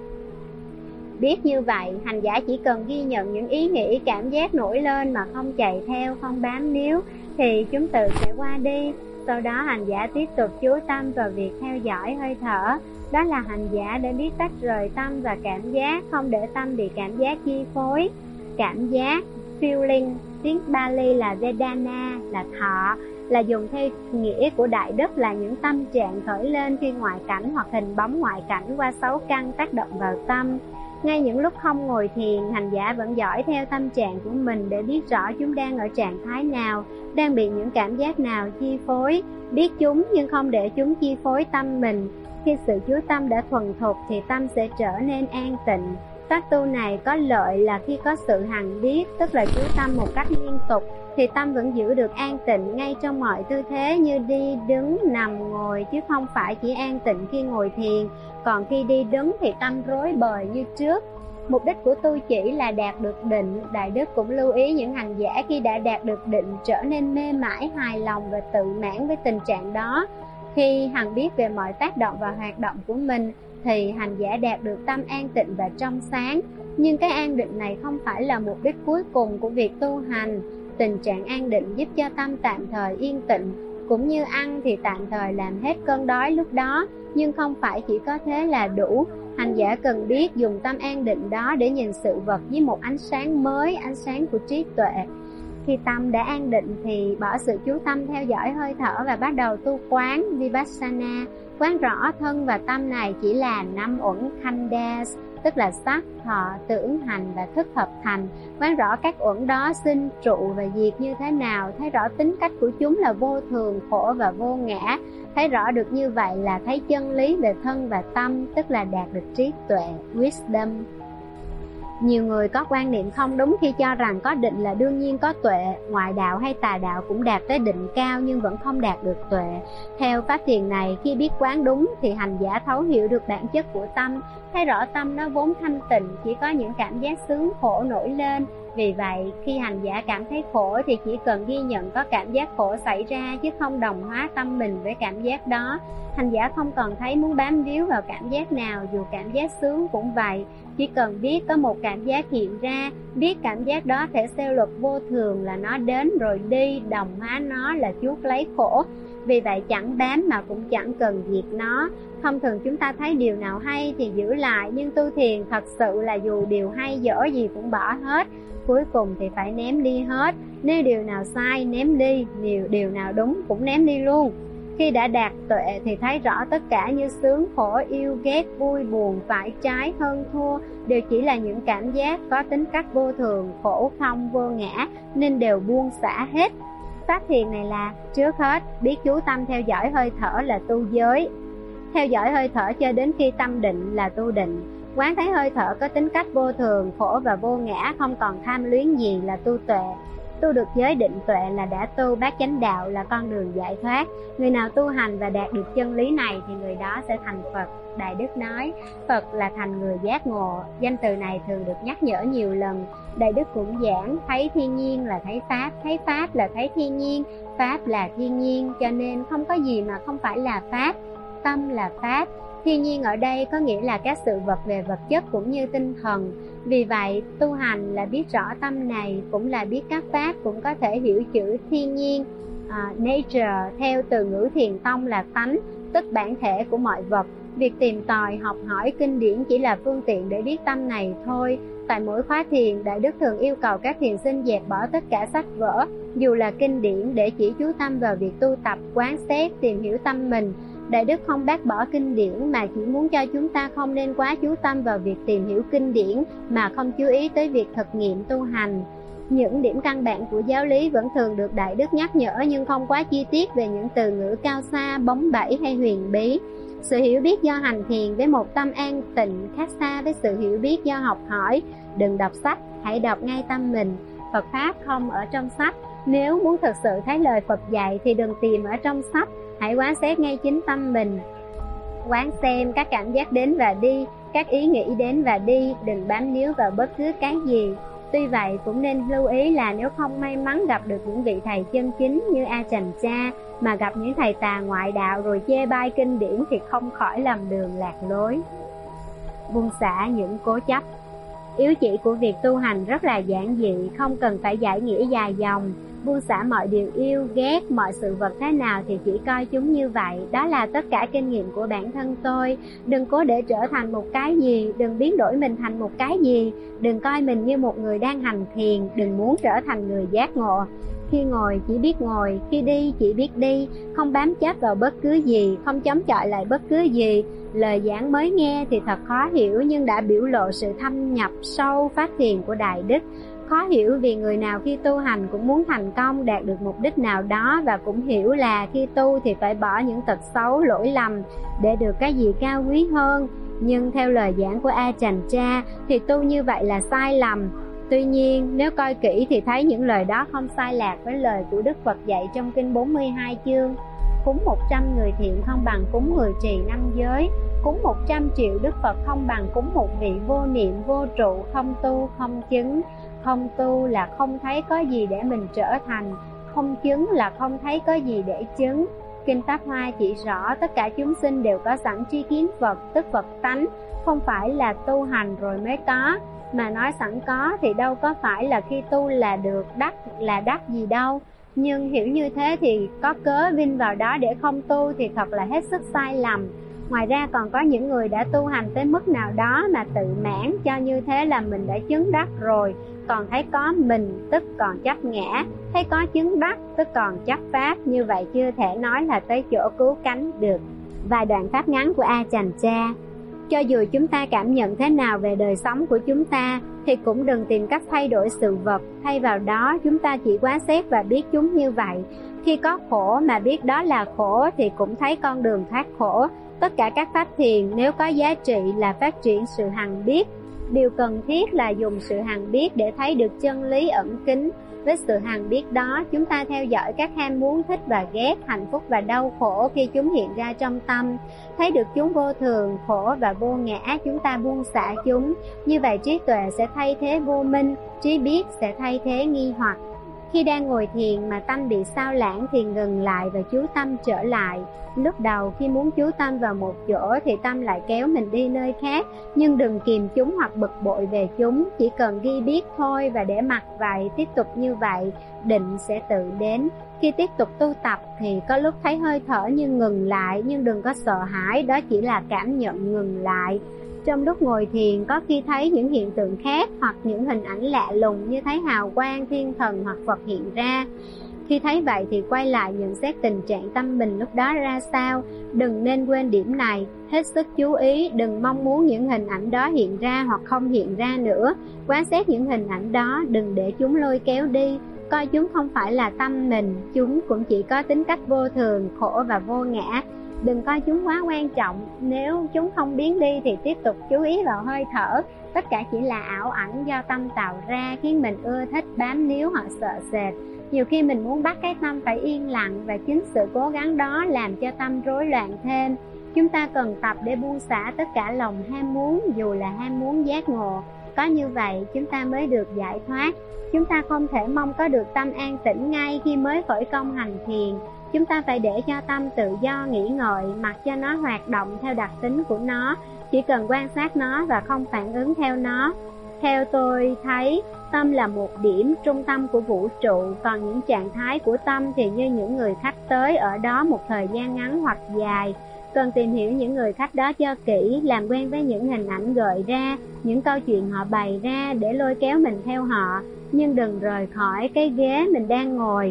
Biết như vậy, hành giả chỉ cần ghi nhận những ý nghĩ, cảm giác nổi lên mà không chạy theo, không bám níu thì chúng tự sẽ qua đi. Sau đó hành giả tiếp tục chú tâm vào việc theo dõi hơi thở. Đó là hành giả để biết tách rời tâm và cảm giác, không để tâm bị cảm giác chi phối. Cảm giác, feeling, tiếng Pali là Vedana, là thọ, là dùng theo nghĩa của Đại Đức là những tâm trạng khởi lên khi ngoại cảnh hoặc hình bóng ngoại cảnh qua sáu căn tác động vào tâm. Ngay những lúc không ngồi thiền, hành giả vẫn dõi theo tâm trạng của mình để biết rõ chúng đang ở trạng thái nào, đang bị những cảm giác nào chi phối. Biết chúng nhưng không để chúng chi phối tâm mình. Khi sự chú tâm đã thuần thục thì tâm sẽ trở nên an tịnh. Pháp tu này có lợi là khi có sự hằng biết, tức là chú tâm một cách liên tục, thì tâm vẫn giữ được an tịnh ngay trong mọi tư thế như đi, đứng, nằm, ngồi, chứ không phải chỉ an tịnh khi ngồi thiền. Còn khi đi đứng thì tâm rối bời như trước. Mục đích của tu chỉ là đạt được định. Đại Đức cũng lưu ý những hành giả khi đã đạt được định trở nên mê mải, hài lòng và tự mãn với tình trạng đó. Khi hằng biết về mọi tác động và hoạt động của mình, thì hành giả đạt được tâm an tịnh và trong sáng. Nhưng cái an định này không phải là mục đích cuối cùng của việc tu hành. Tình trạng an định giúp cho tâm tạm thời yên tịnh, cũng như ăn thì tạm thời làm hết cơn đói lúc đó, nhưng không phải chỉ có thế là đủ. Hành giả cần biết dùng tâm an định đó để nhìn sự vật với một ánh sáng mới, ánh sáng của trí tuệ. Khi tâm đã an định thì bỏ sự chú tâm theo dõi hơi thở và bắt đầu tu quán Vipassana. Quán rõ thân và tâm này chỉ là năm uẩn khandhas, tức là sắc, thọ, tưởng, hành và thức hợp thành. Quán rõ các uẩn đó sinh, trụ và diệt như thế nào, thấy rõ tính cách của chúng là vô thường, khổ và vô ngã. Thấy rõ được như vậy là thấy chân lý về thân và tâm, tức là đạt được trí tuệ, wisdom. Nhiều người có quan niệm không đúng khi cho rằng có định là đương nhiên có tuệ. Ngoại đạo hay tà đạo cũng đạt tới định cao nhưng vẫn không đạt được tuệ. Theo pháp thiền này, khi biết quán đúng thì hành giả thấu hiểu được bản chất của tâm, thấy rõ tâm nó vốn thanh tịnh, chỉ có những cảm giác sướng khổ nổi lên. Vì vậy, khi hành giả cảm thấy khổ thì chỉ cần ghi nhận có cảm giác khổ xảy ra, chứ không đồng hóa tâm mình với cảm giác đó. Hành giả không còn thấy muốn bám víu vào cảm giác nào, dù cảm giác sướng cũng vậy. Chỉ cần biết có một cảm giác hiện ra, biết cảm giác đó thể theo luật vô thường là nó đến rồi đi, đồng hóa nó là chuốc lấy khổ. Vì vậy chẳng bám mà cũng chẳng cần diệt nó. Thông thường chúng ta thấy điều nào hay thì giữ lại, nhưng tu thiền thật sự là dù điều hay dở gì cũng bỏ hết, cuối cùng thì phải ném đi hết. Nếu điều nào sai ném đi, điều, điều nào đúng cũng ném đi luôn. Khi đã đạt tuệ thì thấy rõ tất cả như sướng, khổ, yêu, ghét, vui, buồn, phải, trái, hơn, thua đều chỉ là những cảm giác có tính cách vô thường, khổ, không, vô ngã, nên đều buông xả hết. Pháp thiền này là trước hết biết chú tâm theo dõi hơi thở là tu giới. Theo dõi hơi thở cho đến khi tâm định là tu định. Quán thấy hơi thở có tính cách vô thường, khổ và vô ngã, không còn tham luyến gì là tu tuệ. Tu được giới định tuệ là đã tu bát chánh đạo, là con đường giải thoát. Người nào tu hành và đạt được chân lý này thì người đó sẽ thành Phật. Đại Đức nói Phật là thành người giác ngộ. Danh từ này thường được nhắc nhở nhiều lần. Đại Đức cũng giảng thấy thiên nhiên là thấy Pháp, thấy Pháp là thấy thiên nhiên, Pháp là thiên nhiên, cho nên không có gì mà không phải là Pháp. Tâm là Pháp. Thiên nhiên ở đây có nghĩa là các sự vật về vật chất cũng như tinh thần. Vì vậy, tu hành là biết rõ tâm này, cũng là biết các pháp, cũng có thể hiểu chữ thiên nhiên, uh, nature, theo từ ngữ thiền tông là tánh, tức bản thể của mọi vật. Việc tìm tòi, học hỏi kinh điển chỉ là phương tiện để biết tâm này thôi. Tại mỗi khóa thiền, Đại Đức thường yêu cầu các thiền sinh dẹp bỏ tất cả sách vở, dù là kinh điển, để chỉ chú tâm vào việc tu tập, quán xét, tìm hiểu tâm mình. Đại Đức không bác bỏ kinh điển mà chỉ muốn cho chúng ta không nên quá chú tâm vào việc tìm hiểu kinh điển mà không chú ý tới việc thực nghiệm tu hành. Những điểm căn bản của giáo lý vẫn thường được Đại Đức nhắc nhở, nhưng không quá chi tiết về những từ ngữ cao xa, bóng bẩy hay huyền bí. Sự hiểu biết do hành thiền với một tâm an tịnh khác xa với sự hiểu biết do học hỏi. Đừng đọc sách, hãy đọc ngay tâm mình. Phật Pháp không ở trong sách. Nếu muốn thực sự thấy lời Phật dạy thì đừng tìm ở trong sách, hãy quán xét ngay chính tâm mình. Quán xem các cảm giác đến và đi, các ý nghĩ đến và đi, đừng bám níu vào bất cứ cái gì. Tuy vậy cũng nên lưu ý là nếu không may mắn gặp được những vị thầy chân chính như Ajahn Chah, mà gặp những thầy tà ngoại đạo rồi chê bai kinh điển thì không khỏi lầm đường lạc lối. Buông xả những cố chấp. Yếu chỉ của việc tu hành rất là giản dị, không cần phải giải nghĩa dài dòng. Buông xả mọi điều yêu, ghét, mọi sự vật thế nào thì chỉ coi chúng như vậy. Đó là tất cả kinh nghiệm của bản thân tôi. Đừng cố để trở thành một cái gì, đừng biến đổi mình thành một cái gì. Đừng coi mình như một người đang hành thiền, đừng muốn trở thành người giác ngộ. Khi ngồi chỉ biết ngồi, khi đi chỉ biết đi, không bám chấp vào bất cứ gì, không chống chọi lại bất cứ gì. Lời giảng mới nghe thì thật khó hiểu, nhưng đã biểu lộ sự thâm nhập sâu pháp thiền của Đại Đức. Khó hiểu vì người nào khi tu hành cũng muốn thành công, đạt được mục đích nào đó, và cũng hiểu là khi tu thì phải bỏ những tật xấu, lỗi lầm để được cái gì cao quý hơn. Nhưng theo lời giảng của Ajahn Chah thì tu như vậy là sai lầm. Tuy nhiên, nếu coi kỹ thì thấy những lời đó không sai lạc với lời của Đức Phật dạy trong kinh bốn mươi hai chương. Cúng một trăm người thiện không bằng cúng người trì năm giới. Cúng một trăm triệu Đức Phật không bằng cúng một vị vô niệm vô trụ, không tu, không chứng. Không tu là không thấy có gì để mình trở thành, không chứng là không thấy có gì để chứng. Kinh Pháp Hoa chỉ rõ tất cả chúng sinh đều có sẵn tri kiến Phật, tức Phật tánh, không phải là tu hành rồi mới có. Mà nói sẵn có thì đâu có phải là khi tu là được đắc, là đắc gì đâu. Nhưng hiểu như thế thì có cớ vin vào đó để không tu thì thật là hết sức sai lầm. Ngoài ra còn có những người đã tu hành tới mức nào đó mà tự mãn cho như thế là mình đã chứng đắc rồi, còn thấy có mình tức còn chấp ngã, thấy có chứng đắc tức còn chấp pháp, như vậy chưa thể nói là tới chỗ cứu cánh được. Vài đoạn pháp ngắn của Ajahn Chah. Cho dù chúng ta cảm nhận thế nào về đời sống của chúng ta thì cũng đừng tìm cách thay đổi sự vật, thay vào đó chúng ta chỉ quán xét và biết chúng như vậy. Khi có khổ mà biết đó là khổ thì cũng thấy con đường thoát khổ. Tất cả các pháp thiền nếu có giá trị là phát triển sự hằng biết. Điều cần thiết là dùng sự hằng biết để thấy được chân lý ẩn kín. Với sự hằng biết đó, chúng ta theo dõi các ham muốn, thích và ghét, hạnh phúc và đau khổ khi chúng hiện ra trong tâm. Thấy được chúng vô thường, khổ và vô ngã, chúng ta buông xả chúng. Như vậy trí tuệ sẽ thay thế vô minh, trí biết sẽ thay thế nghi hoặc. Khi đang ngồi thiền mà tâm bị sao lãng thì ngừng lại và chú tâm trở lại. Lúc đầu khi muốn chú tâm vào một chỗ thì tâm lại kéo mình đi nơi khác, nhưng đừng kìm chúng hoặc bực bội về chúng, chỉ cần ghi biết thôi và để mặc vậy, tiếp tục như vậy, định sẽ tự đến. Khi tiếp tục tu tập thì có lúc thấy hơi thở nhưng ngừng lại, nhưng đừng có sợ hãi, đó chỉ là cảm nhận ngừng lại. Trong lúc ngồi thiền có khi thấy những hiện tượng khác hoặc những hình ảnh lạ lùng như thấy hào quang, thiên thần hoặc Phật hiện ra. Khi thấy vậy thì quay lại nhận xét tình trạng tâm mình lúc đó ra sao. Đừng nên quên điểm này, hết sức chú ý, đừng mong muốn những hình ảnh đó hiện ra hoặc không hiện ra nữa. Quan sát những hình ảnh đó, đừng để chúng lôi kéo đi. Coi chúng không phải là tâm mình, chúng cũng chỉ có tính cách vô thường, khổ và vô ngã. Đừng coi chúng quá quan trọng, nếu chúng không biến đi thì tiếp tục chú ý vào hơi thở. Tất cả chỉ là ảo ảnh do tâm tạo ra, khiến mình ưa thích, bám níu hoặc sợ sệt. Nhiều khi mình muốn bắt cái tâm phải yên lặng và chính sự cố gắng đó làm cho tâm rối loạn thêm. Chúng ta cần tập để buông xả tất cả lòng ham muốn, dù là ham muốn giác ngộ. Có như vậy chúng ta mới được giải thoát. Chúng ta không thể mong có được tâm an tĩnh ngay khi mới khởi công hành thiền. Chúng ta phải để cho tâm tự do nghỉ ngơi, mặc cho nó hoạt động theo đặc tính của nó. Chỉ cần quan sát nó và không phản ứng theo nó. Theo tôi thấy, tâm là một điểm trung tâm của vũ trụ, còn những trạng thái của tâm thì như những người khách tới ở đó một thời gian ngắn hoặc dài. Cần tìm hiểu những người khách đó cho kỹ, làm quen với những hình ảnh gợi ra, những câu chuyện họ bày ra để lôi kéo mình theo họ. Nhưng đừng rời khỏi cái ghế mình đang ngồi.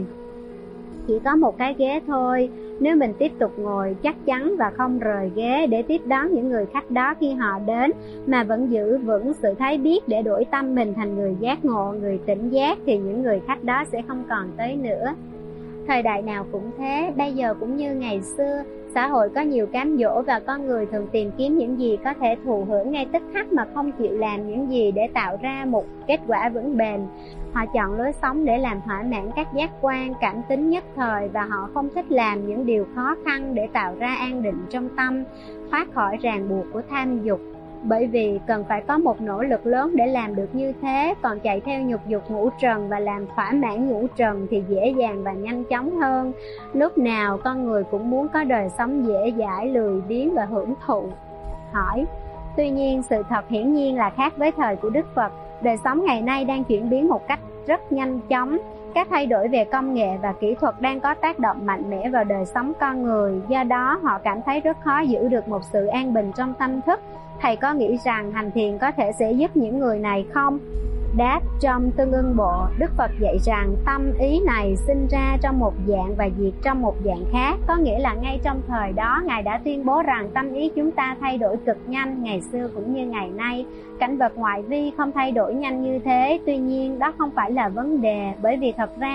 Chỉ có một cái ghế thôi, nếu mình tiếp tục ngồi chắc chắn và không rời ghế để tiếp đón những người khách đó khi họ đến, mà vẫn giữ vững sự thấy biết để đổi tâm mình thành người giác ngộ, người tỉnh giác, thì những người khách đó sẽ không còn tới nữa. Thời đại nào cũng thế, bây giờ cũng như ngày xưa, xã hội có nhiều cám dỗ và con người thường tìm kiếm những gì có thể thụ hưởng ngay tức khắc mà không chịu làm những gì để tạo ra một kết quả vững bền. Họ chọn lối sống để làm thỏa mãn các giác quan, cảm tính nhất thời, và họ không thích làm những điều khó khăn để tạo ra an định trong tâm, thoát khỏi ràng buộc của tham dục. Bởi vì cần phải có một nỗ lực lớn để làm được như thế, còn chạy theo nhục dục ngũ trần và làm thỏa mãn ngũ trần thì dễ dàng và nhanh chóng hơn. Lúc nào con người cũng muốn có đời sống dễ dãi, lười biếng và hưởng thụ. Hỏi, tuy nhiên sự thật hiển nhiên là khác với thời của Đức Phật. Đời sống ngày nay đang chuyển biến một cách rất nhanh chóng. Các thay đổi về công nghệ và kỹ thuật đang có tác động mạnh mẽ vào đời sống con người. Do đó họ cảm thấy rất khó giữ được một sự an bình trong tâm thức. Thầy có nghĩ rằng hành thiền có thể sẽ giúp những người này không? Đáp, trong Tương Ưng Bộ, Đức Phật dạy rằng tâm ý này sinh ra trong một dạng và diệt trong một dạng khác. Có nghĩa là ngay trong thời đó, Ngài đã tuyên bố rằng tâm ý chúng ta thay đổi cực nhanh, ngày xưa cũng như ngày nay. Cảnh vật ngoại vi không thay đổi nhanh như thế, tuy nhiên đó không phải là vấn đề, bởi vì thật ra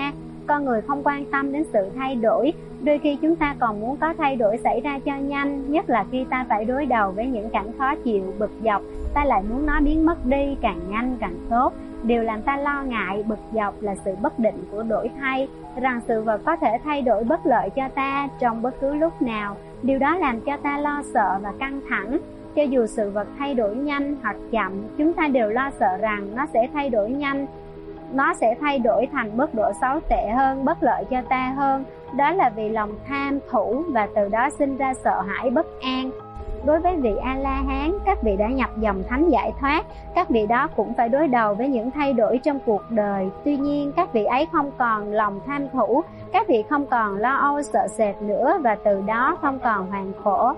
con người không quan tâm đến sự thay đổi. Đôi khi chúng ta còn muốn có thay đổi xảy ra cho nhanh, nhất là khi ta phải đối đầu với những cảnh khó chịu, bực dọc, ta lại muốn nó biến mất đi, càng nhanh càng tốt. Điều làm ta lo ngại, bực dọc là sự bất định của đổi thay, rằng sự vật có thể thay đổi bất lợi cho ta trong bất cứ lúc nào. Điều đó làm cho ta lo sợ và căng thẳng. Cho dù sự vật thay đổi nhanh hoặc chậm, chúng ta đều lo sợ rằng nó sẽ thay đổi nhanh, nó sẽ thay đổi thành mức độ xấu tệ hơn, bất lợi cho ta hơn. Đó là vì lòng tham thủ, và từ đó sinh ra sợ hãi, bất an. Đối với vị A-la-hán, các vị đã nhập dòng thánh giải thoát, các vị đó cũng phải đối đầu với những thay đổi trong cuộc đời. Tuy nhiên, các vị ấy không còn lòng tham thủ, các vị không còn lo âu sợ sệt nữa, và từ đó không còn hoàn khổ.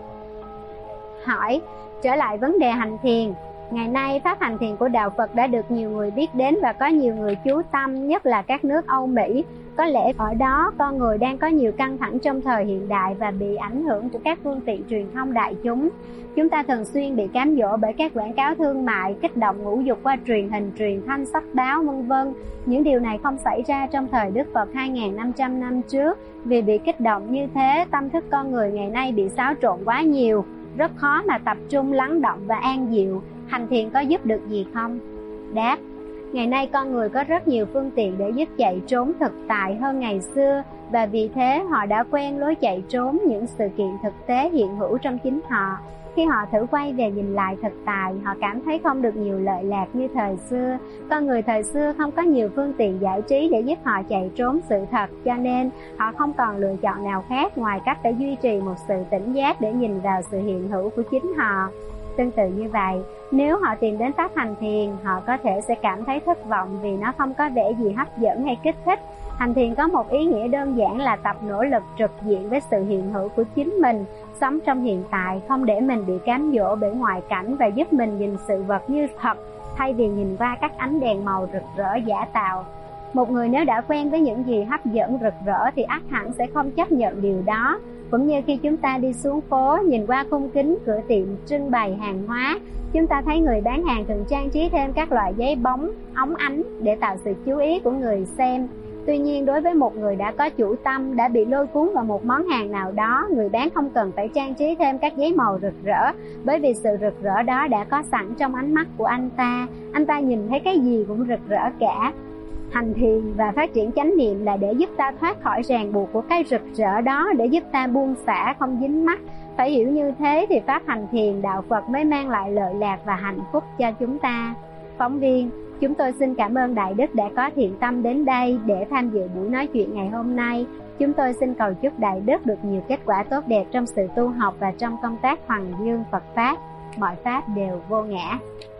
Hỏi, trở lại vấn đề hành thiền. Ngày nay, pháp hành thiền của Đạo Phật đã được nhiều người biết đến và có nhiều người chú tâm, nhất là các nước Âu Mỹ. Có lẽ ở đó, con người đang có nhiều căng thẳng trong thời hiện đại và bị ảnh hưởng của các phương tiện truyền thông đại chúng. Chúng ta thường xuyên bị cám dỗ bởi các quảng cáo thương mại, kích động ngũ dục qua truyền hình, truyền thanh, sách báo, vân vân. Những điều này không xảy ra trong thời Đức Phật hai nghìn năm trăm năm trước. Vì bị kích động như thế, tâm thức con người ngày nay bị xáo trộn quá nhiều, rất khó mà tập trung, lắng động và an diệu. Hành thiền có giúp được gì không? Đáp, ngày nay con người có rất nhiều phương tiện để giúp chạy trốn thực tại hơn ngày xưa, và vì thế họ đã quen lối chạy trốn những sự kiện thực tế hiện hữu trong chính họ. Khi họ thử quay về nhìn lại thực tại, họ cảm thấy không được nhiều lợi lạc như thời xưa. Con người thời xưa không có nhiều phương tiện giải trí để giúp họ chạy trốn sự thật, cho nên họ không còn lựa chọn nào khác ngoài cách để duy trì một sự tỉnh giác để nhìn vào sự hiện hữu của chính họ. Tương tự như vậy, nếu họ tìm đến pháp hành thiền, họ có thể sẽ cảm thấy thất vọng vì nó không có vẻ gì hấp dẫn hay kích thích. Hành thiền có một ý nghĩa đơn giản là tập nỗ lực trực diện với sự hiện hữu của chính mình, sống trong hiện tại, không để mình bị cám dỗ bởi ngoại cảnh, và giúp mình nhìn sự vật như thật, thay vì nhìn qua các ánh đèn màu rực rỡ giả tạo. Một người nếu đã quen với những gì hấp dẫn rực rỡ thì ắt hẳn sẽ không chấp nhận điều đó. Cũng như khi chúng ta đi xuống phố, nhìn qua khung kính cửa tiệm trưng bày hàng hóa, chúng ta thấy người bán hàng thường trang trí thêm các loại giấy bóng, óng ánh để tạo sự chú ý của người xem. Tuy nhiên, đối với một người đã có chủ tâm, đã bị lôi cuốn vào một món hàng nào đó, người bán không cần phải trang trí thêm các giấy màu rực rỡ, bởi vì sự rực rỡ đó đã có sẵn trong ánh mắt của anh ta. Anh ta nhìn thấy cái gì cũng rực rỡ cả. Hành thiền và phát triển chánh niệm là để giúp ta thoát khỏi ràng buộc của cái rực rỡ đó, để giúp ta buông xả, không dính mắc. Phải hiểu như thế thì pháp hành thiền Đạo Phật mới mang lại lợi lạc và hạnh phúc cho chúng ta. Phóng viên, chúng tôi xin cảm ơn Đại Đức đã có thiện tâm đến đây để tham dự buổi nói chuyện ngày hôm nay. Chúng tôi xin cầu chúc Đại Đức được nhiều kết quả tốt đẹp trong sự tu học và trong công tác hoằng dương Phật Pháp. Mọi Pháp đều vô ngã.